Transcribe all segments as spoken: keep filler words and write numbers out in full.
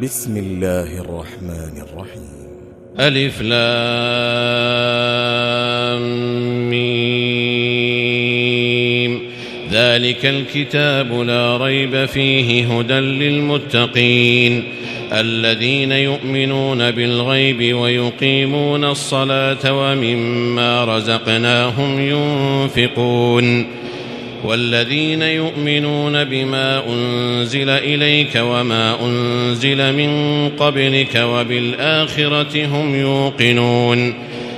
بسم الله الرحمن الرحيم. ألف لام ميم. ذلك الكتاب لا ريب فيه هدى للمتقين الذين يؤمنون بالغيب ويقيمون الصلاة ومما رزقناهم ينفقون والذين يؤمنون بما أنزل إليك وما أنزل من قبلك وبالآخرة هم يوقنون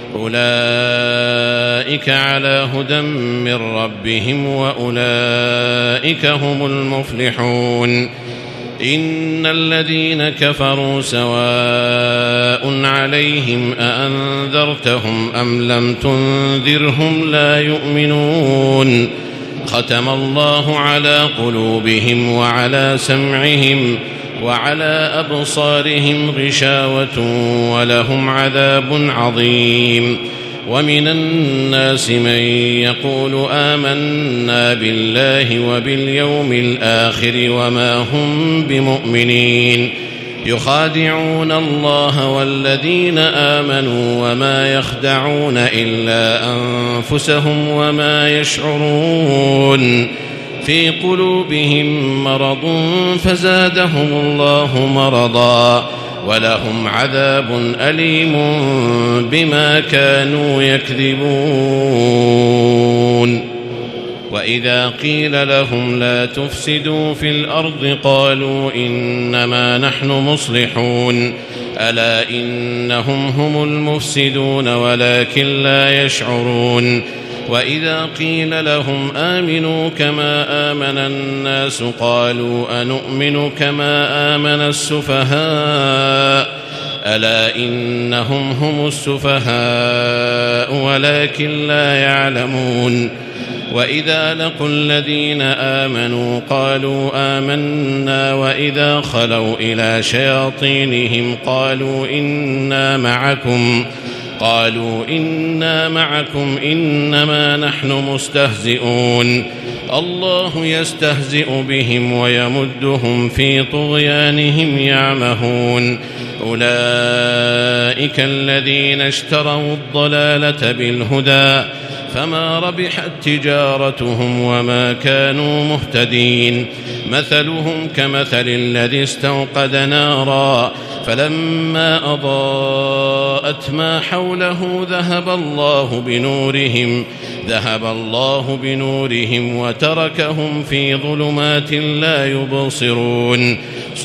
أولئك على هدى من ربهم وأولئك هم المفلحون. إن الذين كفروا سواء عليهم أأنذرتهم أم لم تنذرهم لا يؤمنون. ختم الله على قلوبهم وعلى سمعهم وعلى أبصارهم غشاوة ولهم عذاب عظيم. ومن الناس من يقول آمنا بالله وباليوم الآخر وما هم بمؤمنين يخادعون الله والذين آمنوا وما يخدعون إلا أنفسهم وما يشعرون. في قلوبهم مرض فزادهم الله مرضا ولهم عذاب أليم بما كانوا يكذبون. وإذا قيل لهم لا تفسدوا في الأرض قالوا إنما نحن مصلحون ألا إنهم هم المفسدون ولكن لا يشعرون. وإذا قيل لهم آمنوا كما آمن الناس قالوا أنؤمن كما آمن السفهاء ألا إنهم هم السفهاء ولكن لا يعلمون. وإذا لقوا الذين آمنوا قالوا آمنا وإذا خلوا إلى شياطينهم قالوا إنا معكم قالوا إنا معكم إنما نحن مستهزئون. الله يستهزئ بهم ويمدهم في طغيانهم يعمهون. أولئك الذين اشتروا الضلالة بالهدى فما ربحت تجارتهم وما كانوا مهتدين. مثلهم كمثل الذي استوقد نارا فلما أضاءت ما حوله ذهب الله بنورهم ذهب الله بنورهم وتركهم في ظلمات لا يبصرون.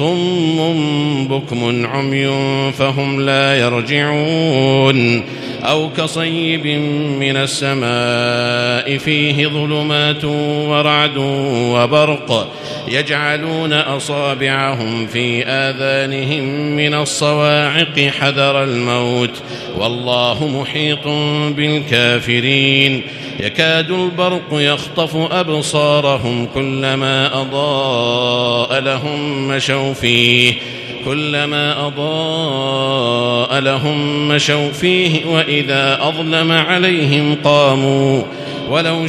صم بكم عمي فهم لا يرجعون. أو كصيب من السماء فيه ظلمات ورعد وبرق يجعلون أصابعهم في آذانهم من الصواعق حذر الموت والله محيط بالكافرين. يكاد البرق يخطف أبصارهم كلما أضاء لهم مشوا فيه كلما أضاء لهم مشوا فيه وإذا أظلم عليهم قاموا ولو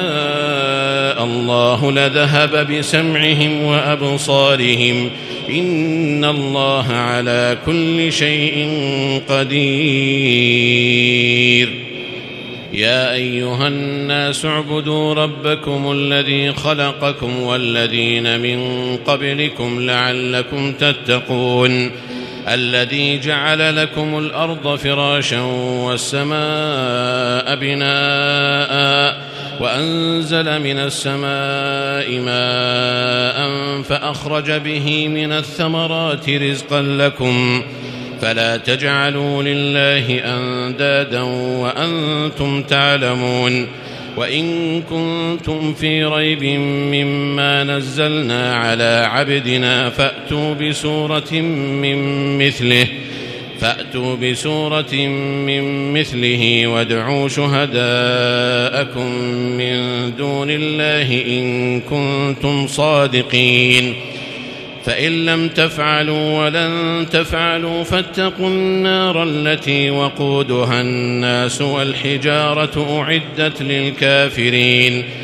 شاء الله لذهب بسمعهم وأبصارهم إن الله على كل شيء قدير. يا أيها الناس اعبدوا ربكم الذي خلقكم والذين من قبلكم لعلكم تتقون الذي جعل لكم الأرض فراشا والسماء بناء وأنزل من السماء ماء فأخرج به من الثمرات رزقا لكم فلا تجعلوا لله أندادا وأنتم تعلمون. وإن كنتم في ريب مما نزلنا على عبدنا فأتوا بسورة من مثله فأتوا بسورة من مثله وادعوا شهداءكم من دون الله إن كنتم صادقين. فإن لم تفعلوا ولن تفعلوا فاتقوا النار التي وقودها الناس والحجارة أعدت للكافرين.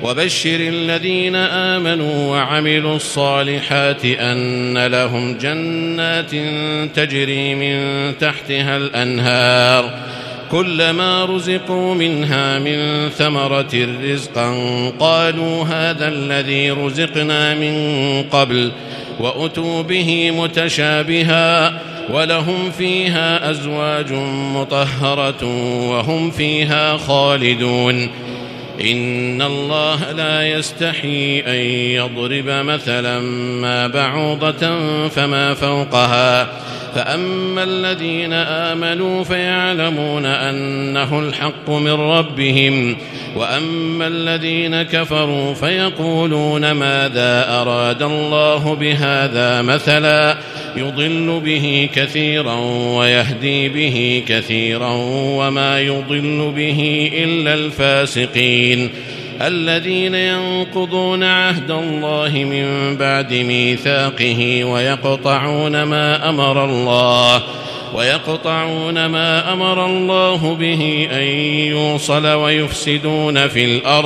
وبشر الذين آمنوا وعملوا الصالحات أن لهم جنات تجري من تحتها الأنهار كلما رزقوا منها من ثمرة رزقا قالوا هذا الذي رزقنا من قبل وأتوا به متشابها ولهم فيها أزواج مطهرة وهم فيها خالدون إن الله لا يستحي أن يضرب مثلا ما بعوضة فما فوقها فأما الذين آمنوا فيعلمون أنه الحق من ربهم وأما الذين كفروا فيقولون ماذا أراد الله بهذا مثلا يضل به كثيرا ويهدي به كثيرا وما يضل به إلا الفاسقين الذين ينقضون عهد الله من بعد ميثاقه ويقطعون ما أمر الله ويقطعون ما أمر الله به أن يوصل ويفسدون في الأرض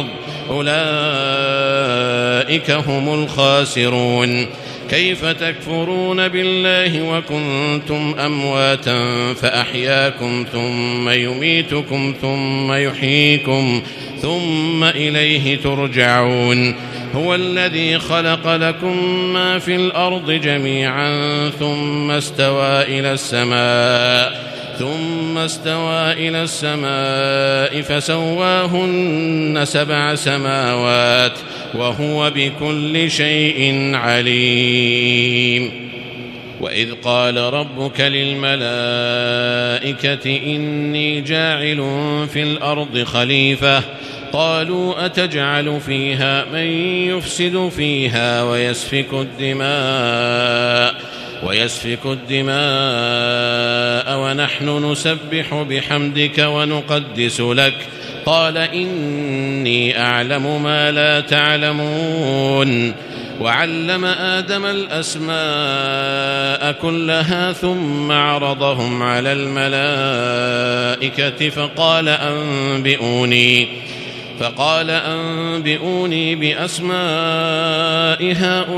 أولئك هم الخاسرون كيف تكفرون بالله وكنتم أمواتا فأحياكم ثم يميتكم ثم يحييكم ثم إليه ترجعون هو الذي خلق لكم ما في الأرض جميعا ثم استوى إلى السماء ثم استوى إلى السماء فسواهن سبع سماوات وهو بكل شيء عليم وإذ قال ربك للملائكة إني جاعل في الأرض خليفة قالوا أتجعل فيها من يفسد فيها ويسفك الدماء ويسفك الدماء ونحن نسبح بحمدك ونقدس لك قال إني أعلم ما لا تعلمون وعلم آدم الأسماء كلها ثم عرضهم على الملائكة فقال أنبئوني فقال أنبئوني بأسماء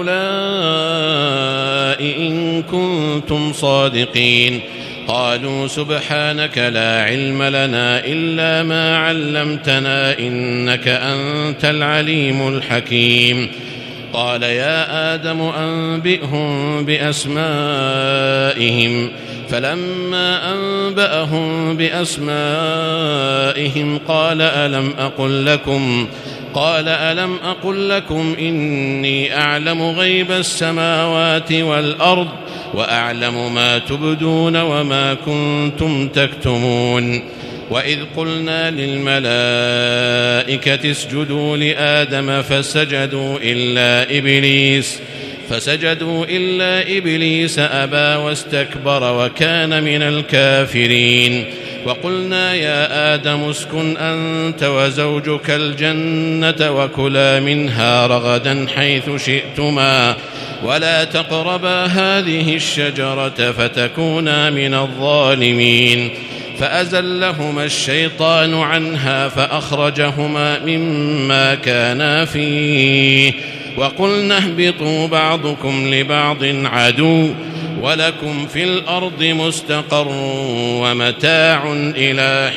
هؤلاء إن كنتم صادقين قالوا سبحانك لا علم لنا إلا ما علمتنا إنك أنت العليم الحكيم قال يا آدم أنبئهم بأسمائهم فلما أنبأهم بأسمائهم قال ألم أقل لكم قال ألم أقل لكم إني أعلم غيب السماوات والأرض وأعلم ما تبدون وما كنتم تكتمون وإذ قلنا للملائكة اسجدوا لآدم فسجدوا إلا إبليس فسجدوا إلا إبليس أبى واستكبر وكان من الكافرين وقلنا يا آدم اسكن أنت وزوجك الجنة وكلا منها رغدا حيث شئتما ولا تقربا هذه الشجرة فتكونا من الظالمين فأزلهما الشيطان عنها فأخرجهما مما كانا فيه وقلنا اهبطوا بعضكم لبعض عدو ولكم في الأرض مستقر ومتاع إلى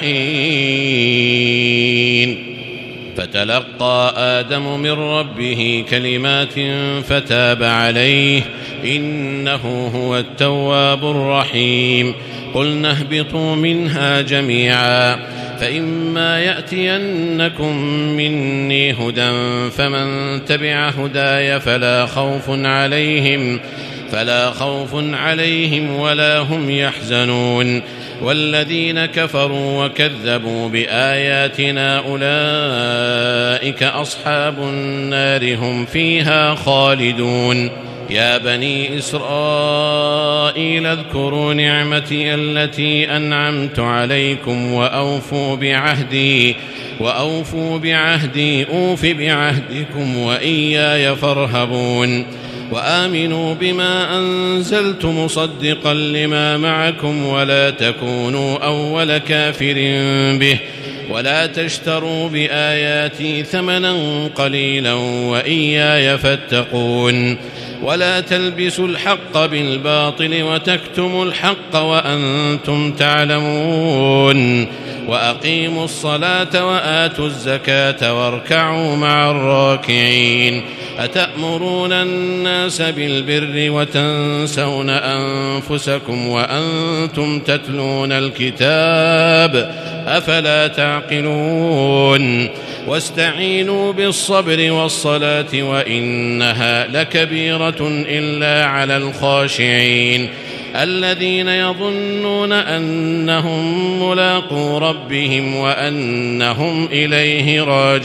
حين فتلقى آدم من ربه كلمات فتاب عليه إنه هو التواب الرحيم قلنا اهبطوا منها جميعا فإما يأتينكم مني هدى فمن تبع هداي فلا خوف عليهم فلا خوف عليهم ولا هم يحزنون والذين كفروا وكذبوا بآياتنا أولئك أصحاب النار هم فيها خالدون يا بني إسرائيل اذكروا نعمتي التي أنعمت عليكم وأوفوا بعهدي وأوفوا بعهدي أوف بعهدكم وإياي فارهبون وآمنوا بما أنزلت مصدقا لما معكم ولا تكونوا أول كافر به ولا تشتروا بآياتي ثمنا قليلا وإياي فاتقون ولا تلبسوا الحق بالباطل وتكتموا الحق وأنتم تعلمون وأقيموا الصلاة وآتوا الزكاة واركعوا مع الراكعين أتأمرون الناس بالبر وتنسون أنفسكم وأنتم تتلون الكتاب أفلا تعقلون واستعينوا بالصبر والصلاة وإنها لكبيرة إلا على الخاشعين الذين يظنون أنهم ملاقو ربهم وأنهم إليه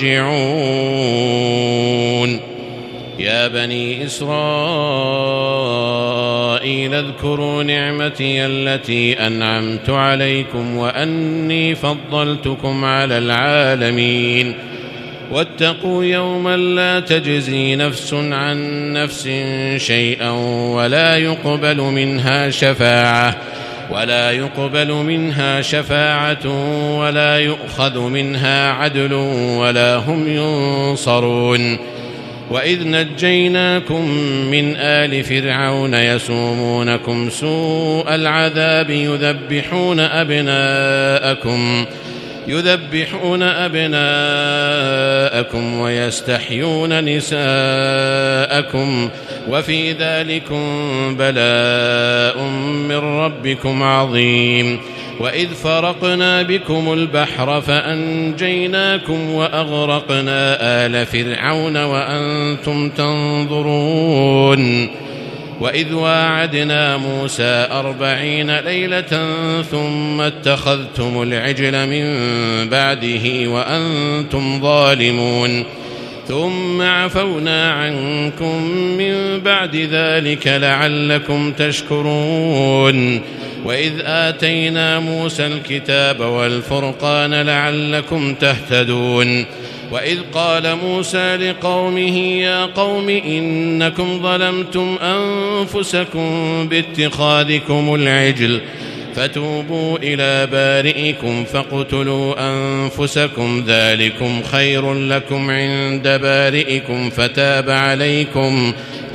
راجعون يا بني إسرائيل اذكروا نعمتي التي أنعمت عليكم وأني فضلتكم على العالمين واتقوا يوما لا تجزي نفس عن نفس شيئا ولا يقبل منها شفاعة ولا يقبل منها شفاعة ولا يؤخذ منها عدل ولا هم ينصرون وإذ نجيناكم من آل فرعون يسومونكم سوء العذاب يذبحون أبناءكم يذبحون أبناءكم ويستحيون نساءكم وفي ذلكم بلاء من ربكم عظيم وإذ فرقنا بكم البحر فأنجيناكم وأغرقنا آل فرعون وأنتم تنظرون وإذ واعدنا موسى أربعين ليلة ثم اتخذتم العجل من بعده وأنتم ظالمون ثم عفونا عنكم من بعد ذلك لعلكم تشكرون وإذ آتينا موسى الكتاب والفرقان لعلكم تهتدون وإذ قال موسى لقومه يا قوم إنكم ظلمتم أنفسكم باتخاذكم العجل فتوبوا إلى بارئكم فاقتلوا أنفسكم ذلكم خير لكم عند بارئكم فتاب عليكم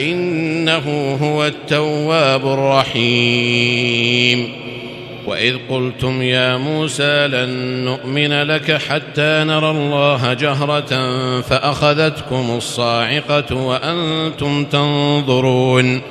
إنه هو التواب الرحيم وإذ قلتم يا موسى لن نؤمن لك حتى نرى الله جهرة فأخذتكم الصاعقة وأنتم تنظرون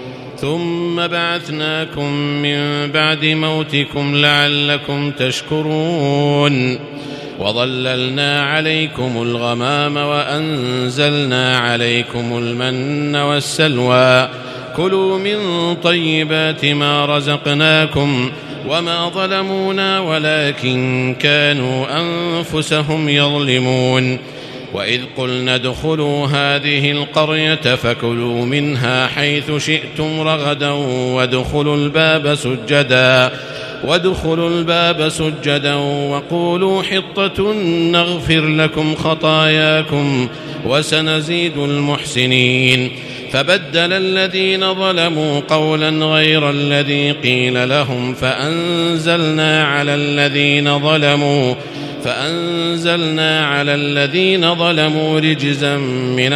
ثم بعثناكم من بعد موتكم لعلكم تشكرون وظللنا عليكم الغمام وأنزلنا عليكم المن والسلوى كلوا من طيبات ما رزقناكم وما ظلمونا ولكن كانوا أنفسهم يظلمون وإذ قلنا ادخلوا هذه القرية فكلوا منها حيث شئتم رغدا وادخلوا الباب سجدا وادخلوا الباب سجدا وقولوا حطة نغفر لكم خطاياكم وسنزيد المحسنين فبدل الذين ظلموا قولا غير الذي قيل لهم فأنزلنا على الذين ظلموا فأنزلنا على الذين ظلموا رجزا من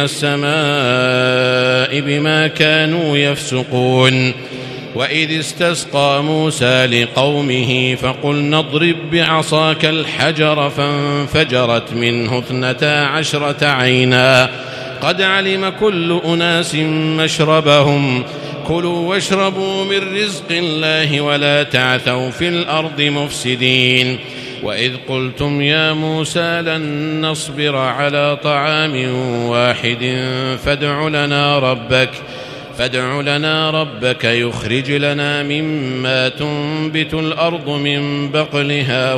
السماء بما كانوا يفسقون وإذ استسقى موسى لقومه فقلنا اضرب بعصاك الحجر فانفجرت منه اثنتا عشرة عينا قد علم كل أناس مشربهم كلوا واشربوا من رزق الله ولا تعثوا في الأرض مفسدين وإذ قلتم يا موسى لن نصبر على طعام واحد فادع لنا ربك فادع لنا ربك يخرج لنا مما تنبت الأرض من بقلها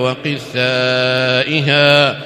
وقثائها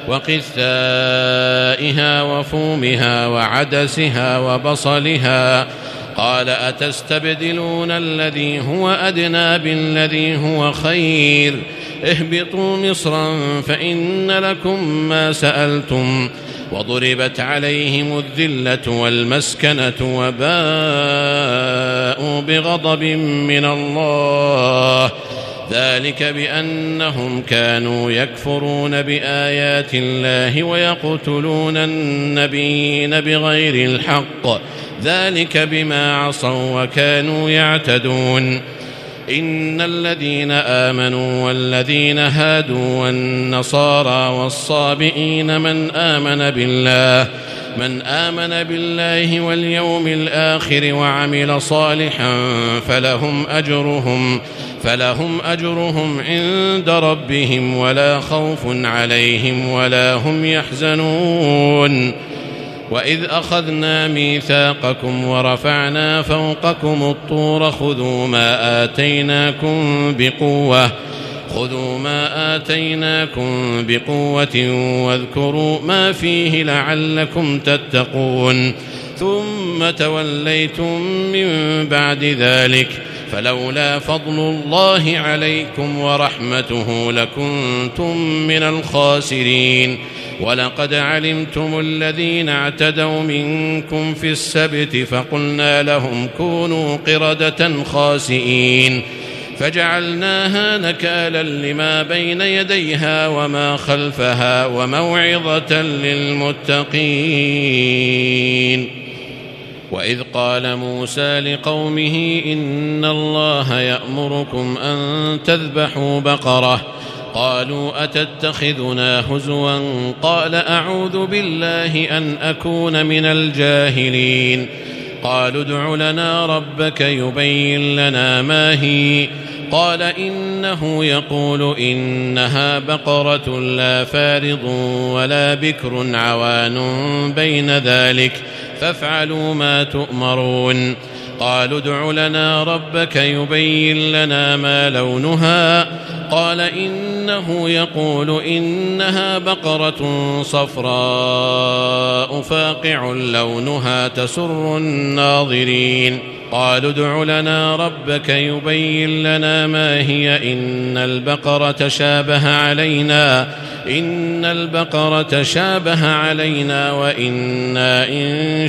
وقثائها وفومها وعدسها وبصلها قال أتستبدلون الذي هو أدنى بالذي هو خير اهبطوا مصرا فإن لكم ما سألتم وضربت عليهم الذلة والمسكنة وباءوا بغضب من الله ذلك بأنهم كانوا يكفرون بآيات الله ويقتلون النبيين بغير الحق ذلك بما عصوا وكانوا يعتدون إن الذين آمنوا والذين هادوا والنصارى والصابئين من آمن بالله من آمن بالله واليوم الآخر وعمل صالحا فلهم أجرهم فلهم أجرهم عند ربهم ولا خوف عليهم ولا هم يحزنون وإذ أخذنا ميثاقكم ورفعنا فوقكم الطور خذوا ما آتيناكم بقوة خذوا ما آتيناكم بقوة واذكروا ما فيه لعلكم تتقون ثم توليتم من بعد ذلك فلولا فضل الله عليكم ورحمته لكنتم من الخاسرين ولقد علمتم الذين اعتدوا منكم في السبت فقلنا لهم كونوا قردة خاسئين فجعلناها نكالا لما بين يديها وما خلفها وموعظة للمتقين وإذ قال موسى لقومه إن الله يأمركم أن تذبحوا بقرة قالوا أتتخذنا هزوا قال أعوذ بالله أن أكون من الجاهلين قالوا ادع لنا ربك يبين لنا ما هي قال إنه يقول إنها بقرة لا فارض ولا بكر عوان بين ذلك فافعلوا ما تؤمرون قالوا ادع لنا ربك يبين لنا ما لونها قال إنه يقول إنها بقرة صفراء فاقع لونها تسر الناظرين قالوا ادع لنا ربك يبين لنا ما هي إن البقرة شابه علينا إن البقرة شابه علينا وإنا إن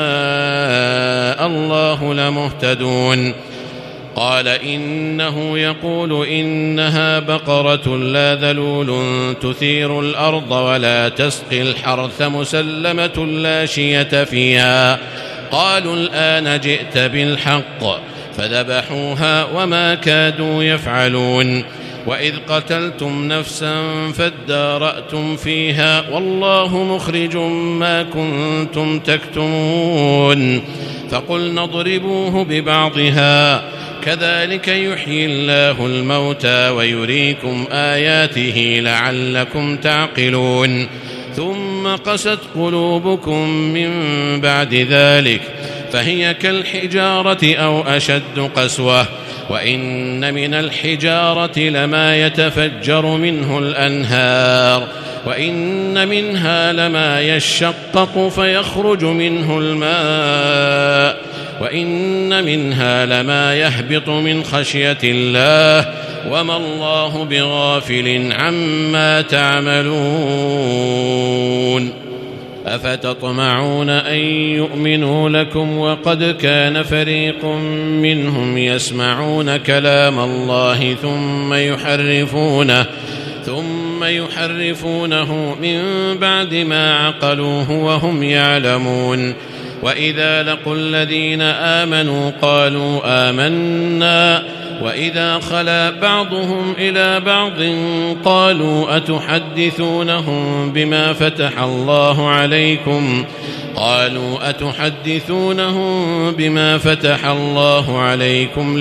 شاء الله لمهتدون قال إنه يقول إنها بقرة لا ذلول تثير الأرض ولا تسقي الحرث مسلمة لا شية فيها قالوا الآن جئت بالحق فذبحوها وما كادوا يفعلون وإذ قتلتم نفسا فادارأتم فيها والله مخرج ما كنتم تكتمون فقلنا اضربوه ببعضها كذلك يحيي الله الموتى ويريكم آياته لعلكم تعقلون ثم قست قلوبكم من بعد ذلك فهي كالحجارة أو أشد قسوة وإن من الحجارة لما يتفجر منه الأنهار وإن منها لما يشقق فيخرج منه الماء وإن منها لما يهبط من خشية الله وما الله بغافل عما تعملون أفتطمعون أن يؤمنوا لكم وقد كان فريق منهم يسمعون كلام الله ثم يحرفونه ثم يحرفونه من بعد ما عقلوه وهم يعلمون وإذا لقوا الذين آمنوا قالوا آمنا وإذا خلا بعضهم إلى بعض قالوا أتحدثونهم بما فتح الله عليكم قالوا أتحدثونهم بما فتح الله عليكم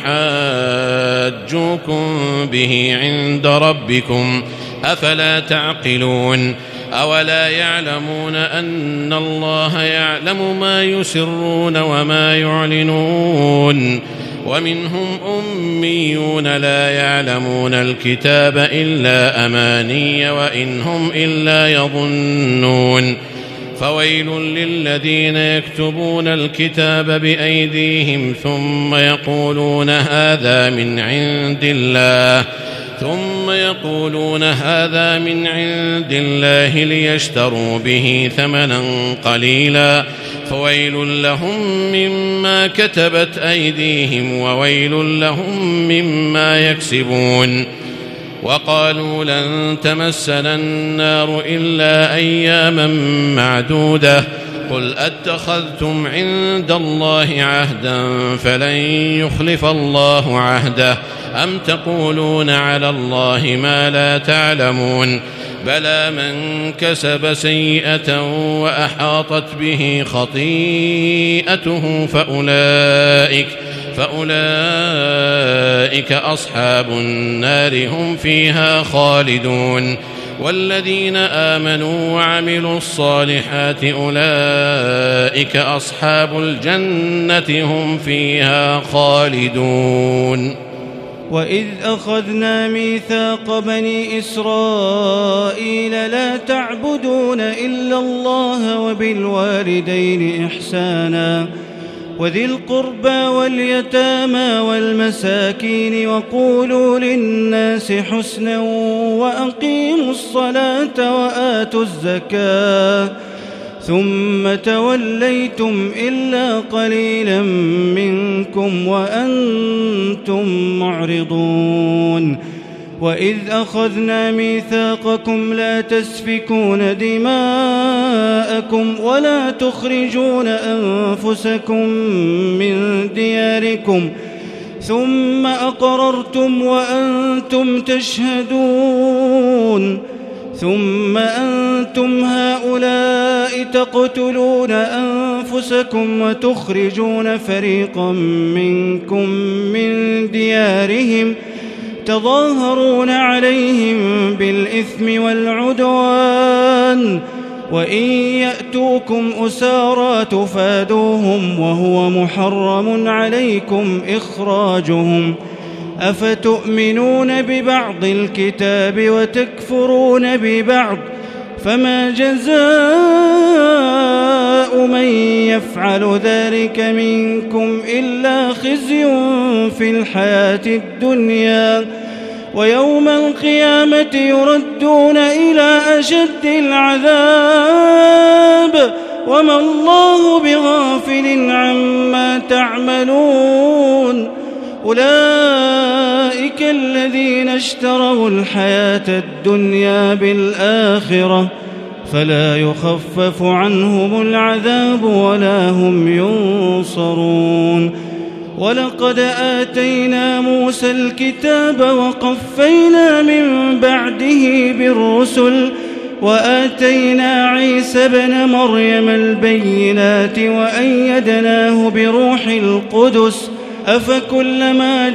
ليحاجوكم به عند ربكم أفلا تعقلون أولا يعلمون أن الله يعلم ما يسرون وما يعلنون ومنهم أميون لا يعلمون الكتاب إلا أماني وإن هم إلا يظنون فويل للذين يكتبون الكتاب بأيديهم ثم يقولون هذا من عند الله ثم يقولون هذا من عند الله ليشتروا به ثمنا قليلا فويل لهم مما كتبت أيديهم وويل لهم مما يكسبون. وقالوا لن تمسنا النار إلا أياما معدودة قل أتخذتم عند الله عهدا فلن يخلف الله عهده أم تقولون على الله ما لا تعلمون بلى من كسب سيئة وأحاطت به خطيئته فأولئك فأولئك أصحاب النار هم فيها خالدون. والذين آمنوا وعملوا الصالحات أولئك أصحاب الجنة هم فيها خالدون. وإذ أخذنا ميثاق بني إسرائيل لا تعبدون إلا الله وبالوالدين إحسانا وذي القربى واليتامى والمساكين وقولوا للناس حسنا وأقيموا الصلاة وآتوا الزكاة ثم توليتم إلا قليلا منكم وأنتم معرضون. وإذ أخذنا ميثاقكم لا تسفكون دماءكم ولا تخرجون أنفسكم من دياركم ثم أقررتم وأنتم تشهدون ثم أنتم هؤلاء تقتلون أنفسكم وتخرجون فريقا منكم من ديارهم تظاهرون عليهم بالإثم والعدوان وإن يأتوكم أسارى تفادوهم وهو محرم عليكم إخراجهم أفتؤمنون ببعض الكتاب وتكفرون ببعض فما جزاء من يفعل ذلك منكم إلا خزي في الحياة الدنيا ويوم القيامة يردون إلى أشد العذاب وما الله بغافل عما تعملون. أولئك الذين اشتروا الحياة الدنيا بالآخرة فلا يخفف عنهم العذاب ولا هم ينصرون. ولقد آتينا موسى الكتاب وقفينا من بعده بالرسل وآتينا عيسى ابن مريم البينات وأيدناه بروح القدس أفكلما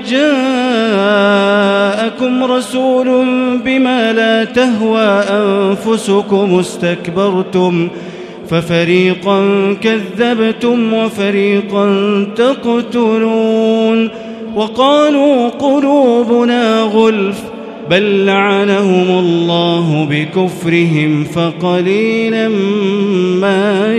جاءكم رسول بما لا تهوى أنفسكم استكبرتم ففريقا كذبتم وفريقا تقتلون. وقالوا قلوبنا غلف بل لعنهم الله بكفرهم فقليلا ما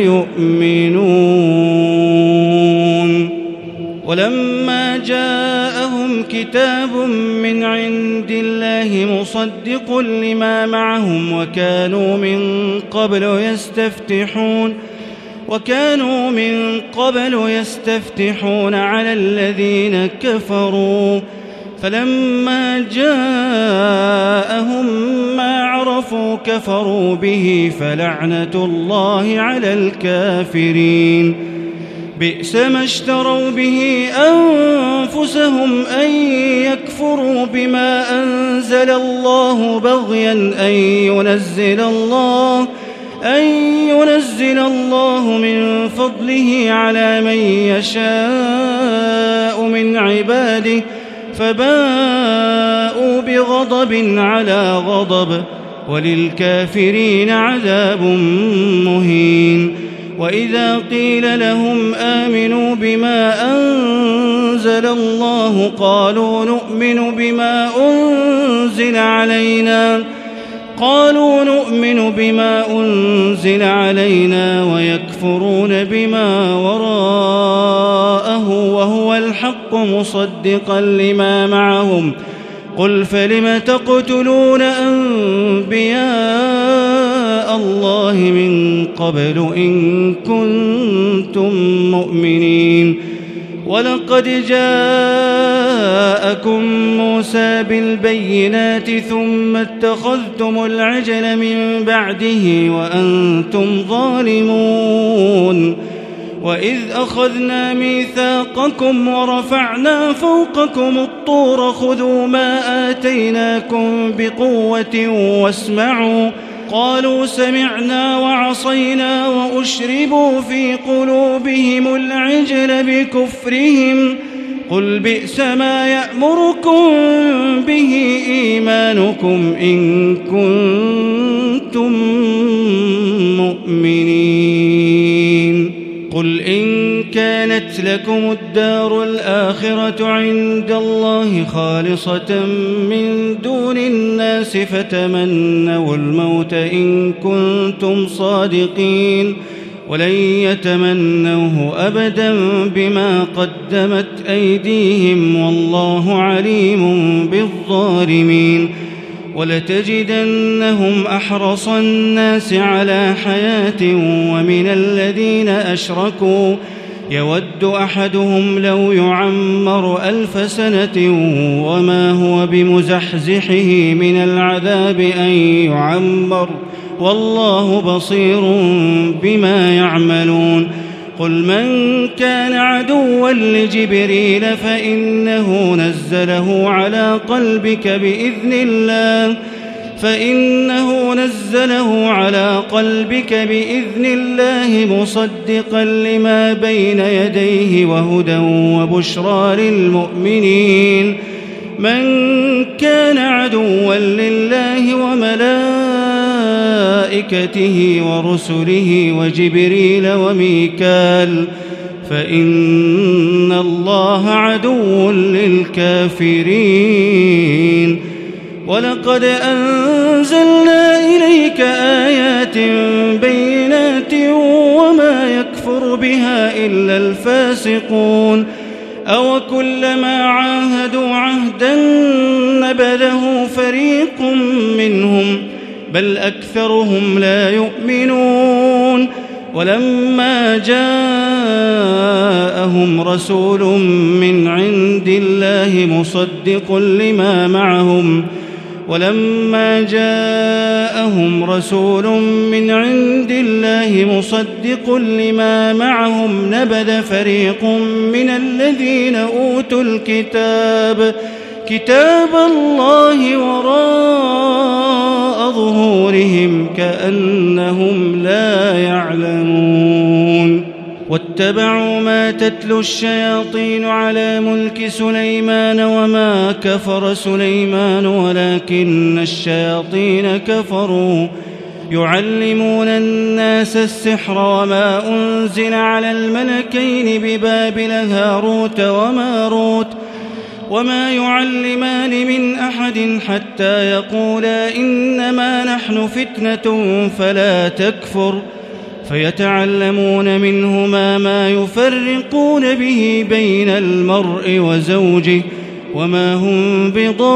يؤمنون. ولما جاءهم كتاب من عند الله مصدق لما معهم وكانوا من قبل يستفتحون وكانوا من قبل يستفتحون على الذين كفروا فلما جاءهم ما عرفوا كفروا به فلعنة الله على الكافرين. بئس ما اشتروا به أنفسهم أن يكفروا بما أنزل الله بغيا أن ينزل الله أن ينزل الله من فضله على من يشاء من عباده فباءوا بغضب على غضب وللكافرين عذاب مهين. وإذا قيل لهم آمنوا بما أنزل الله قالوا نؤمن بما أنزل علينا قالوا نؤمن بما أنزل علينا ويكفرون بما وراءه وهو الحق مصدقا لما معهم قل فلم تقتلون أنبياء آلاء الله من قبل إن كنتم مؤمنين. ولقد جاءكم موسى بالبينات ثم اتخذتم العجل من بعده وأنتم ظالمون. وإذ أخذنا ميثاقكم ورفعنا فوقكم الطور خذوا ما آتيناكم بقوة واسمعوا قالوا سمعنا وعصينا وأشربوا في قلوبهم العجل بكفرهم قل بئس ما يأمركم به إيمانكم إن كنتم مؤمنين. قل إن كانت لكم الدار الآخرة عند الله خالصة من دون الناس فتمنوا الموت إن كنتم صادقين ولن يتمنوه أبدا بما قدمت أيديهم والله عليم بالظالمين. ولتجدنهم أحرص الناس على حياة ومن الذين أشركوا يود أحدهم لو يعمر ألف سنة وما هو بمزحزحه من العذاب أن يعمر والله بصير بما يعملون. قل من كان عدوا لجبريل فإنه نزله على قلبك بإذن الله فإنه نزله على قلبك بإذن الله مصدقا لما بين يديه وهدى وبشرى للمؤمنين. من كان عدوا لله وملائكته ورسله وجبريل وميكال فإن الله عدو للكافرين. ولقد أنزلنا إليك آيات بينات وما يكفر بها إلا الفاسقون. أو كلما عاهدوا عهدا نبذه فريق منهم بل أكثرهم لا يؤمنون. ولما جاءهم رسول من عند الله مصدق لما معهم ولما جاءهم رسول من عند الله مصدق لما معهم نبذ فريق من الذين أوتوا الكتاب كتاب الله وراء ظهورهم كأنهم لا يعلمون. واتبعوا ما تتلو الشياطين على ملك سليمان وما كفر سليمان ولكن الشياطين كفروا يعلمون الناس السحر وما أنزل على الملكين ببابل هاروت وماروت وما يعلمان من أحد حتى يقولا إنما نحن فتنة فلا تكفر فيتعلمون منهما ما يفرقون به بين المرء وزوجه وما هم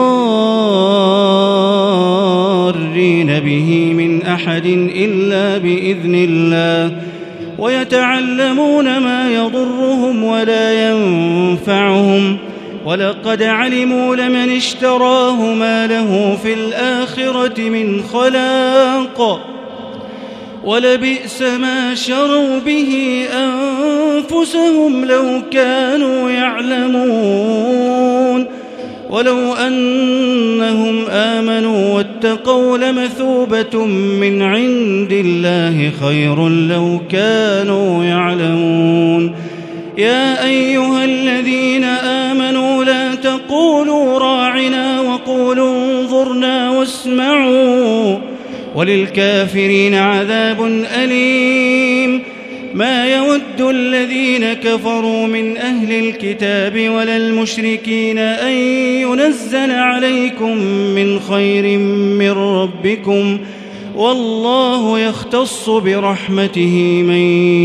بضارين به من أحد إلا بإذن الله ويتعلمون ما يضرهم ولا ينفعهم ولقد علموا لمن اشتراه ما له في الآخرة من خلاق ولبئس ما شروا به أنفسهم لو كانوا يعلمون. ولو أنهم آمنوا واتقوا لمثوبة من عند الله خير لو كانوا يعلمون. يا أيها الذين آمنوا لا تقولوا راعنا وقولوا انظرنا واسمعوا وللكافرين عذاب أليم. ما يود الذين كفروا من أهل الكتاب ولا المشركين أن ينزل عليكم من خير من ربكم والله يختص برحمته من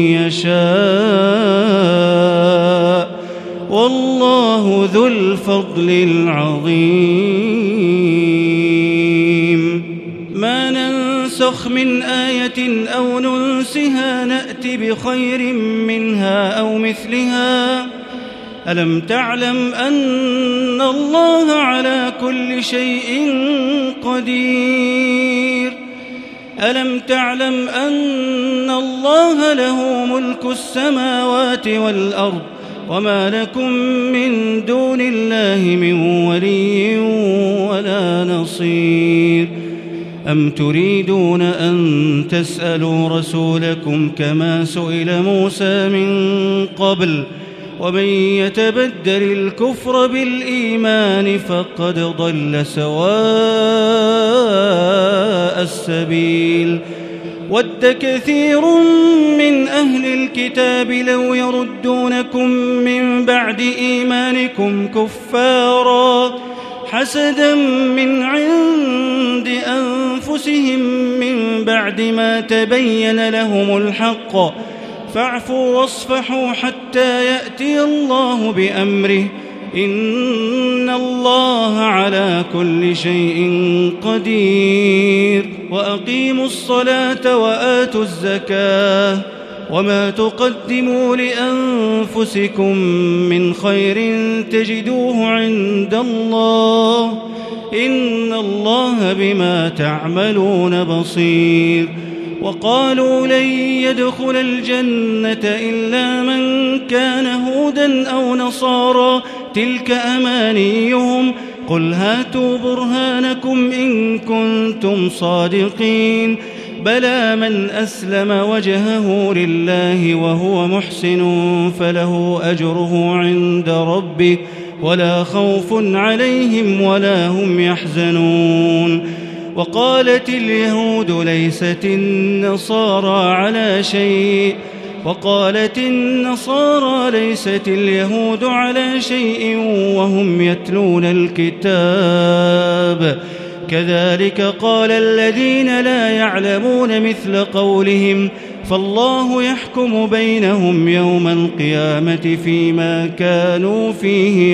يشاء والله ذو الفضل العظيم. ما ننسخ ننسخ من آية أو ننسها نأت بخير منها أو مثلها ألم تعلم أن الله على كل شيء قدير ألم تعلم أن الله له ملك السماوات والأرض وما لكم من دون الله من ولي ولا نصير أم تريدون أن تسألوا رسولكم كما سئل موسى من قبل ومن يتبدل الكفر بالإيمان فقد ضل سواء السبيل ود كثير من أهل الكتاب لو يردونكم من بعد إيمانكم كفارا حسدا من عند أنفسهم من بعد ما تبين لهم الحق فاعفوا واصفحوا حتى يأتي الله بأمره إن الله على كل شيء قدير وأقيموا الصلاة وآتوا الزكاة وما تقدموا لأنفسكم من خير تجدوه عند الله إن الله بما تعملون بصير وقالوا لن يدخل الجنة إلا من كان هودا أو نصارى تلك أمانيهم قل هاتوا برهانكم إن كنتم صادقين بلى من أسلم وجهه لله وهو محسن فله أجره عند ربه ولا خوف عليهم ولا هم يحزنون وقالت اليهود ليست النصارى على شيء وقالت النصارى ليست اليهود على شيء وهم يتلون الكتاب كذلك قال الذين لا يعلمون مثل قولهم فالله يحكم بينهم يوم القيامة فيما كانوا فيه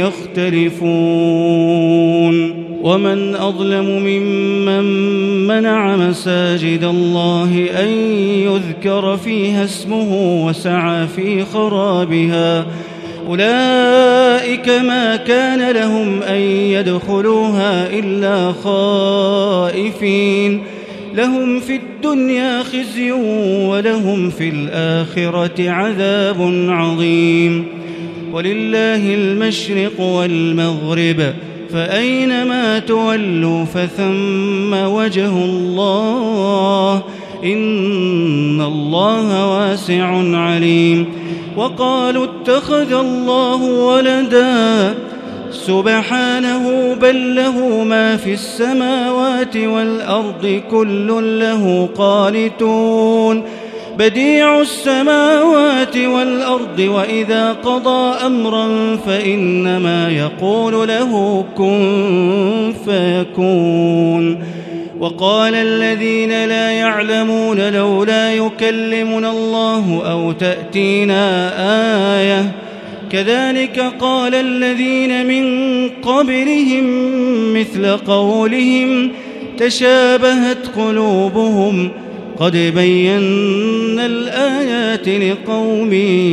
يختلفون ومن أظلم ممن منع مساجد الله أن يذكر فيها اسمه وسعى في خرابها أولئك ما كان لهم أن يدخلوها إلا خائفين لهم في الدنيا خزي ولهم في الآخرة عذاب عظيم ولله المشرق والمغرب فأينما تولوا فثم وجه الله إن الله واسع عليم وقالوا اتخذ الله ولدا سبحانه بل له ما في السماوات والأرض كل له قانتون بديع السماوات والأرض وإذا قضى أمرا فإنما يقول له كن فيكون وقال الذين لا يعلمون لولا يكلمنا الله أو تأتينا آية كذلك قال الذين من قبلهم مثل قولهم تشابهت قلوبهم قد بينا الآيات لقوم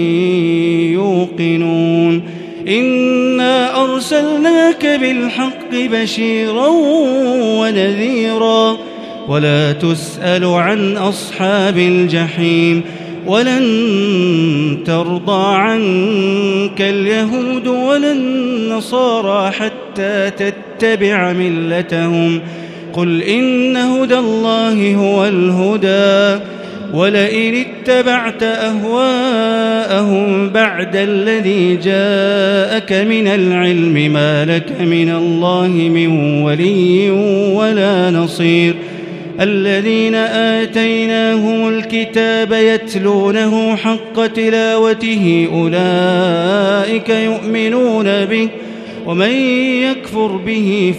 يوقنون إنا أرسلناك بالحق بشيرا ونذيرا ولا تسأل عن أصحاب الجحيم ولن ترضى عنك اليهود ولا النصارى حتى تتبع ملتهم قل إن هدى الله هو الهدى ولئن اتبعت أهواءهم بعد الذي جاءك من العلم ما لك من الله من ولي ولا نصير الذين آتيناهم الكتاب يتلونه حق تلاوته أولئك يؤمنون به ومن يكفر به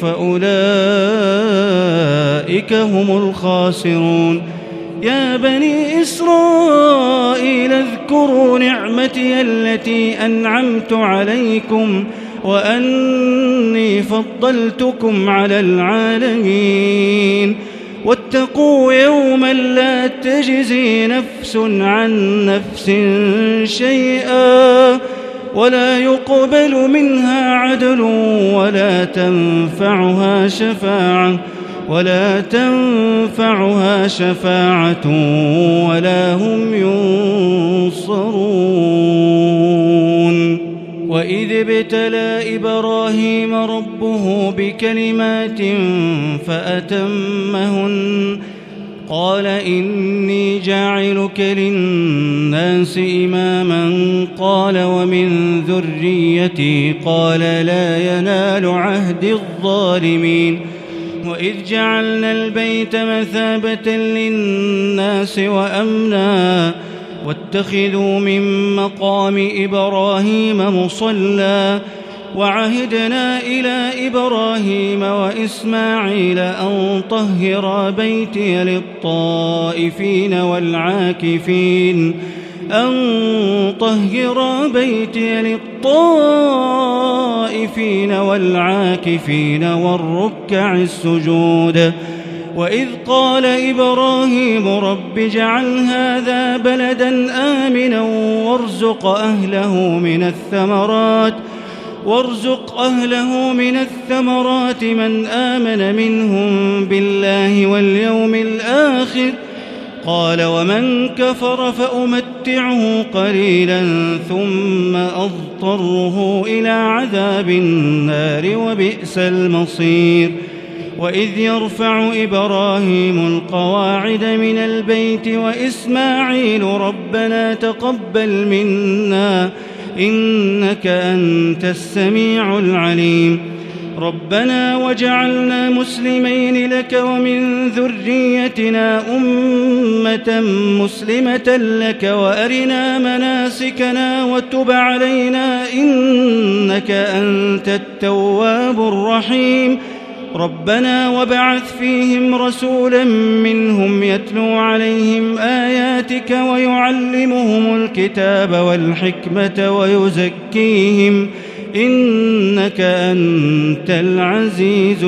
فأولئك هم الخاسرون يا بني إسرائيل اذكروا نعمتي التي أنعمت عليكم وأني فضلتكم على العالمين واتقوا يوما لا تجزي نفس عن نفس شيئا ولا يقبل منها عدل ولا تنفعها شفاعة ولا تنفعها شفاعة ولا هم ينصرون. وإذ ابتلى إبراهيم ربه بكلمات فأتمهن قال إني جاعلك للناس إماما قال ومن ذريتي قال لا ينال عهد الظالمين. وإذ جعلنا البيت مثابة للناس وأمنا واتخذوا من مقام إبراهيم مصلى وعهدنا إلى إبراهيم وإسماعيل أن طهرا بيتي للطائفين والعاكفين أن طهرا بيتي للطائفين والعاكفين والركع السجود. وإذ قال إبراهيم رب اجعل هذا بلدا آمنا وارزق أهله من الثمرات وارزق أهله من الثمرات من آمن منهم بالله واليوم الآخر قال ومن كفر فأمتعه قليلا ثم أضطره إلى عذاب النار وبئس المصير. وإذ يرفع إبراهيم القواعد من البيت وإسماعيل ربنا تقبل منا إنك أنت السميع العليم. ربنا وجعلنا مسلمين لك ومن ذريتنا أمة مسلمة لك وأرنا مناسكنا وتب علينا إنك أنت التواب الرحيم. ربنا وابعث فيهم رسولا منهم يتلو عليهم آياتك ويعلمهم الكتاب والحكمة ويزكيهم إنك أنت العزيز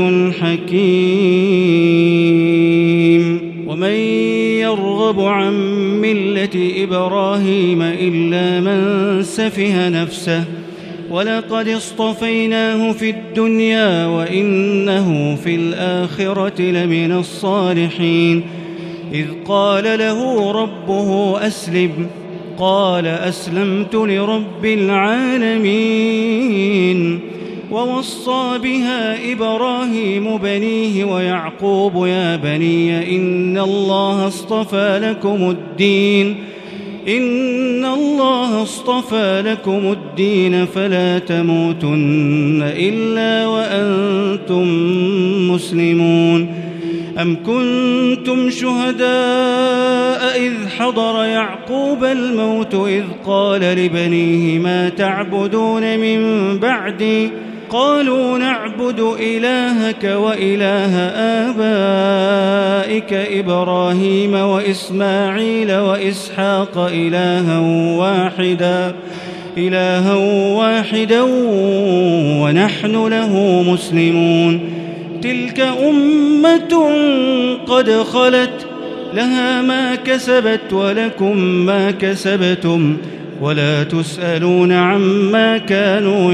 الحكيم. ومن يرغب عن ملة إبراهيم إلا من سفه نفسه ولقد اصطفيناه في الدنيا وإنه في الآخرة لمن الصالحين. إذ قال له ربه أسلم قال أسلمت لرب العالمين. ووصى بها إبراهيم بنيه ويعقوب يا بني إن الله اصطفى لكم الدين إن الله اصطفى لكم الدين فلا تموتن إلا وأنتم مسلمون. أم كنتم شهداء إذ حضر يعقوب الموت إذ قال لبنيه ما تعبدون من بعدي قالوا نعبد إلهك وإله آبائك إبراهيم وإسماعيل وإسحاق إلها واحدا إلها واحدا ونحن له مسلمون. تلك أمة قد خلت لها ما كسبت ولكم ما كسبتم ولا تسألون عما كانوا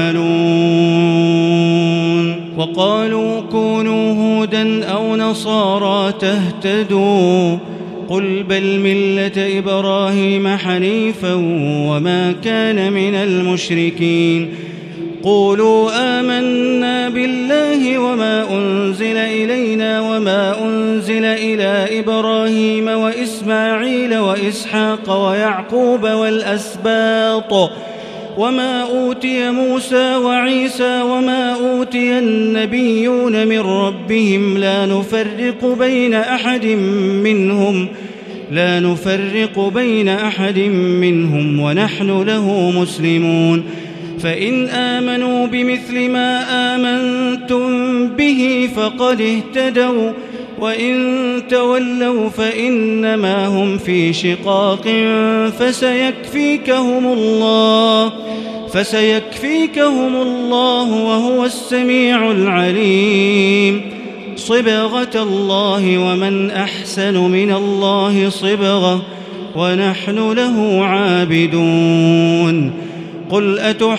يعملون. وقالوا كونوا هودا أو نصارى تهتدوا قل بل ملة إبراهيم حنيفا وما كان من المشركين. قولوا آمنا بالله وما أنزل إلينا وما أنزل إلى إبراهيم وإسماعيل وإسحاق ويعقوب والأسباط وما أوتي موسى وعيسى وما أوتي النبيون من ربهم لا نفرق بين أحد منهم لا نفرق بين أحد منهم ونحن له مسلمون. فإن آمنوا بمثل ما آمنتم به فقد اهتدوا وإن تولوا فإنما هم في شقاق فسيكفيكهم الله فسيكفيكهم الله وهو السميع العليم. صبغة الله ومن أحسن من الله صبغة ونحن له عابدون قل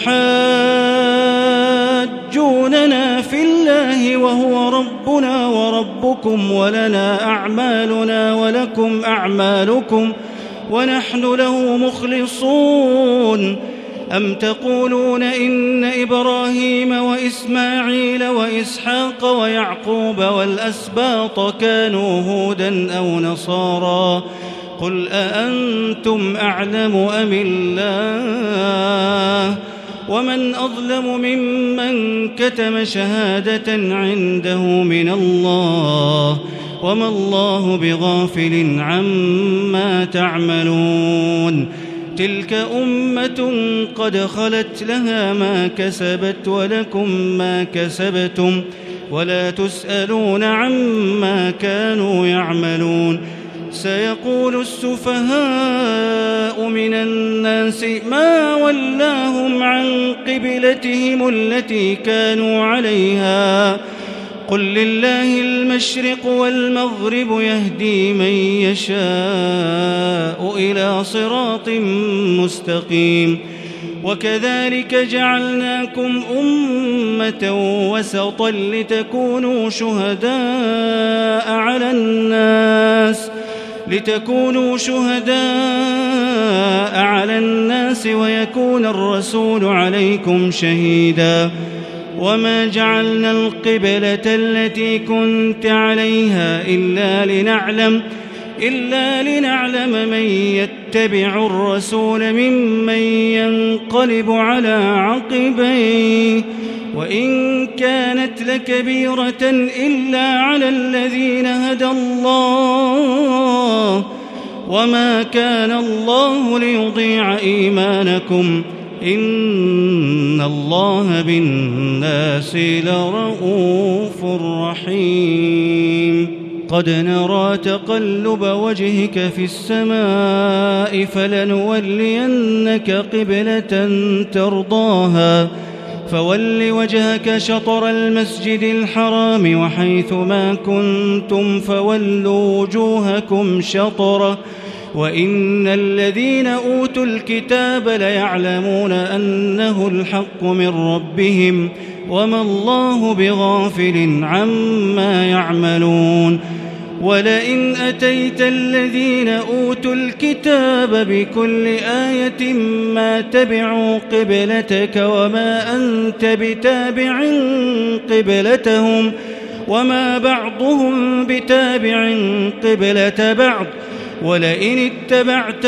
أتحاجوننا في الله وهو ربنا وربكم ولنا أعمالنا ولكم أعمالكم ونحن له مخلصون أم تقولون إن إبراهيم وإسماعيل وإسحاق ويعقوب والأسباط كانوا هودا أو نصارى قل أأنتم أعلم أم الله ومن أظلم ممن كتم شهادة عنده من الله وما الله بغافل عما تعملون تلك أمة قد خلت لها ما كسبت ولكم ما كسبتم ولا تسألون عما كانوا يعملون سيقول السفهاء من الناس ما ولاهم عن قبلتهم التي كانوا عليها قل لله المشرق والمغرب يهدي من يشاء إلى صراط مستقيم وكذلك جعلناكم أمة وسطا لتكونوا شهداء على الناس لتكونوا شهداء على الناس ويكون الرسول عليكم شهيدا وما جعلنا القبلة التي كنت عليها إلا لنعلم إلا لنعلم من يتبع الرسول ممن ينقلب على عقبيه وإن كانت لكبيرة إلا على الذين هدى الله وما كان الله ليضيع إيمانكم إن الله بالناس لرؤوف رحيم قد نرى تقلب وجهك في السماء فلنولينك قبلة ترضاها فول وجهك شطر المسجد الحرام وحيث ما كنتم فولوا وجوهكم شطره وإن الذين أوتوا الكتاب ليعلمون أنه الحق من ربهم وما الله بغافل عما يعملون ولئن أتيت الذين أوتوا الكتاب بكل آية ما تبعوا قبلتك وما أنت بتابع قبلتهم وما بعضهم بتابع قبلة بعض ولئن اتبعت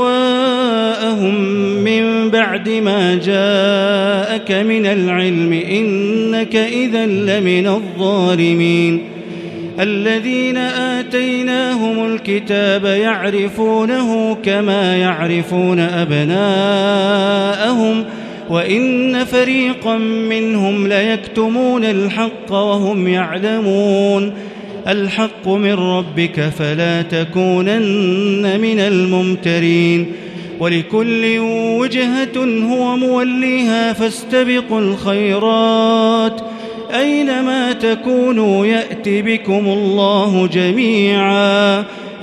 أهواءهم من بعد ما جاءك من العلم إنك إذا لمن الظالمين الذين آتيناهم الكتاب يعرفونه كما يعرفون أبناءهم وإن فريقا منهم ليكتمون الحق وهم يعلمون الحق من ربك فلا تكونن من الممترين ولكل وجهة هو موليها فاستبقوا الخيرات أينما تكونوا يأتي بكم الله جميعا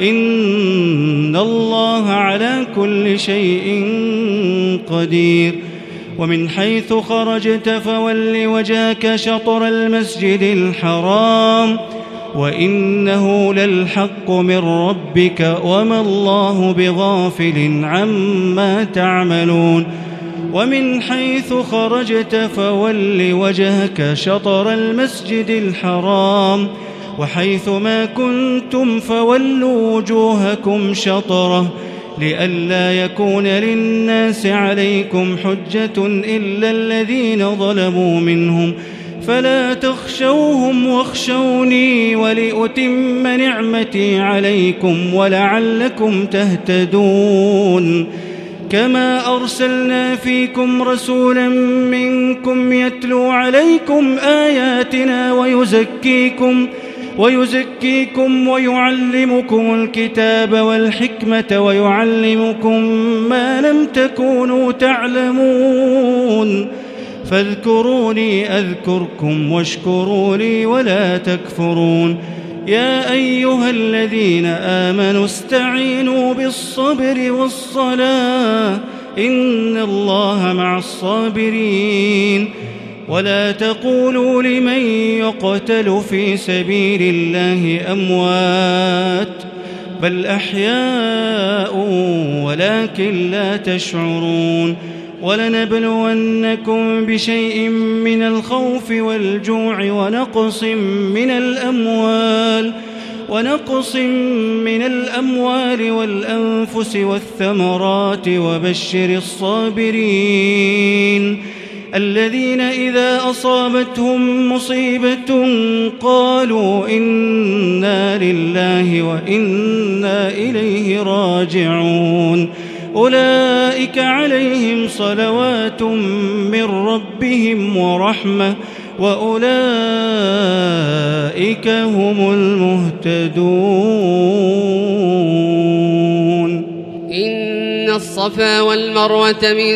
إن الله على كل شيء قدير ومن حيث خرجت فول وجهك شطر المسجد الحرام وإنه للحق من ربك وما الله بغافل عما تعملون ومن حيث خرجت فول وجهك شطر المسجد الحرام وحيث ما كنتم فولوا وجوهكم شطره لئلا يكون للناس عليكم حجة إلا الذين ظلموا منهم فلا تخشوهم واخشوني ولأتم نعمتي عليكم ولعلكم تهتدون كما أرسلنا فيكم رسولا منكم يتلو عليكم آياتنا ويزكيكم ويزكيكم ويعلمكم الكتاب والحكمة ويعلمكم ما لم تكونوا تعلمون فاذكروني أذكركم واشكروا لي ولا تكفرون. يا أيها الذين آمنوا استعينوا بالصبر والصلاة إن الله مع الصابرين. ولا تقولوا لمن يقتل في سبيل الله أموات بل أحياء ولكن لا تشعرون. ولنبلونكم بشيء من الخوف والجوع ونقص من الأموال ونقص من الأموال والأنفس والثمرات وبشر الصابرين الذين إذا أصابتهم مصيبة قالوا إنا لله وإنا إليه راجعون. أولئك عليهم صلوات من ربهم ورحمة وأولئك هم المهتدون. إن الصفا والمروة من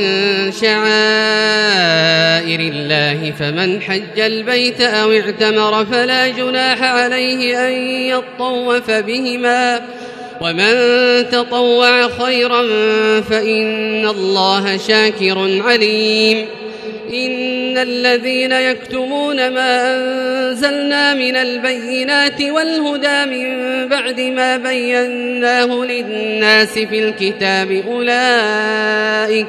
شعائر الله فمن حج البيت أو اعتمر فلا جناح عليه أن يطوف بهما ومن تطوع خيرا فإن الله شاكر عليم. إن الذين يكتمون ما أنزلنا من البينات والهدى من بعد ما بيناه للناس في الكتاب أولئك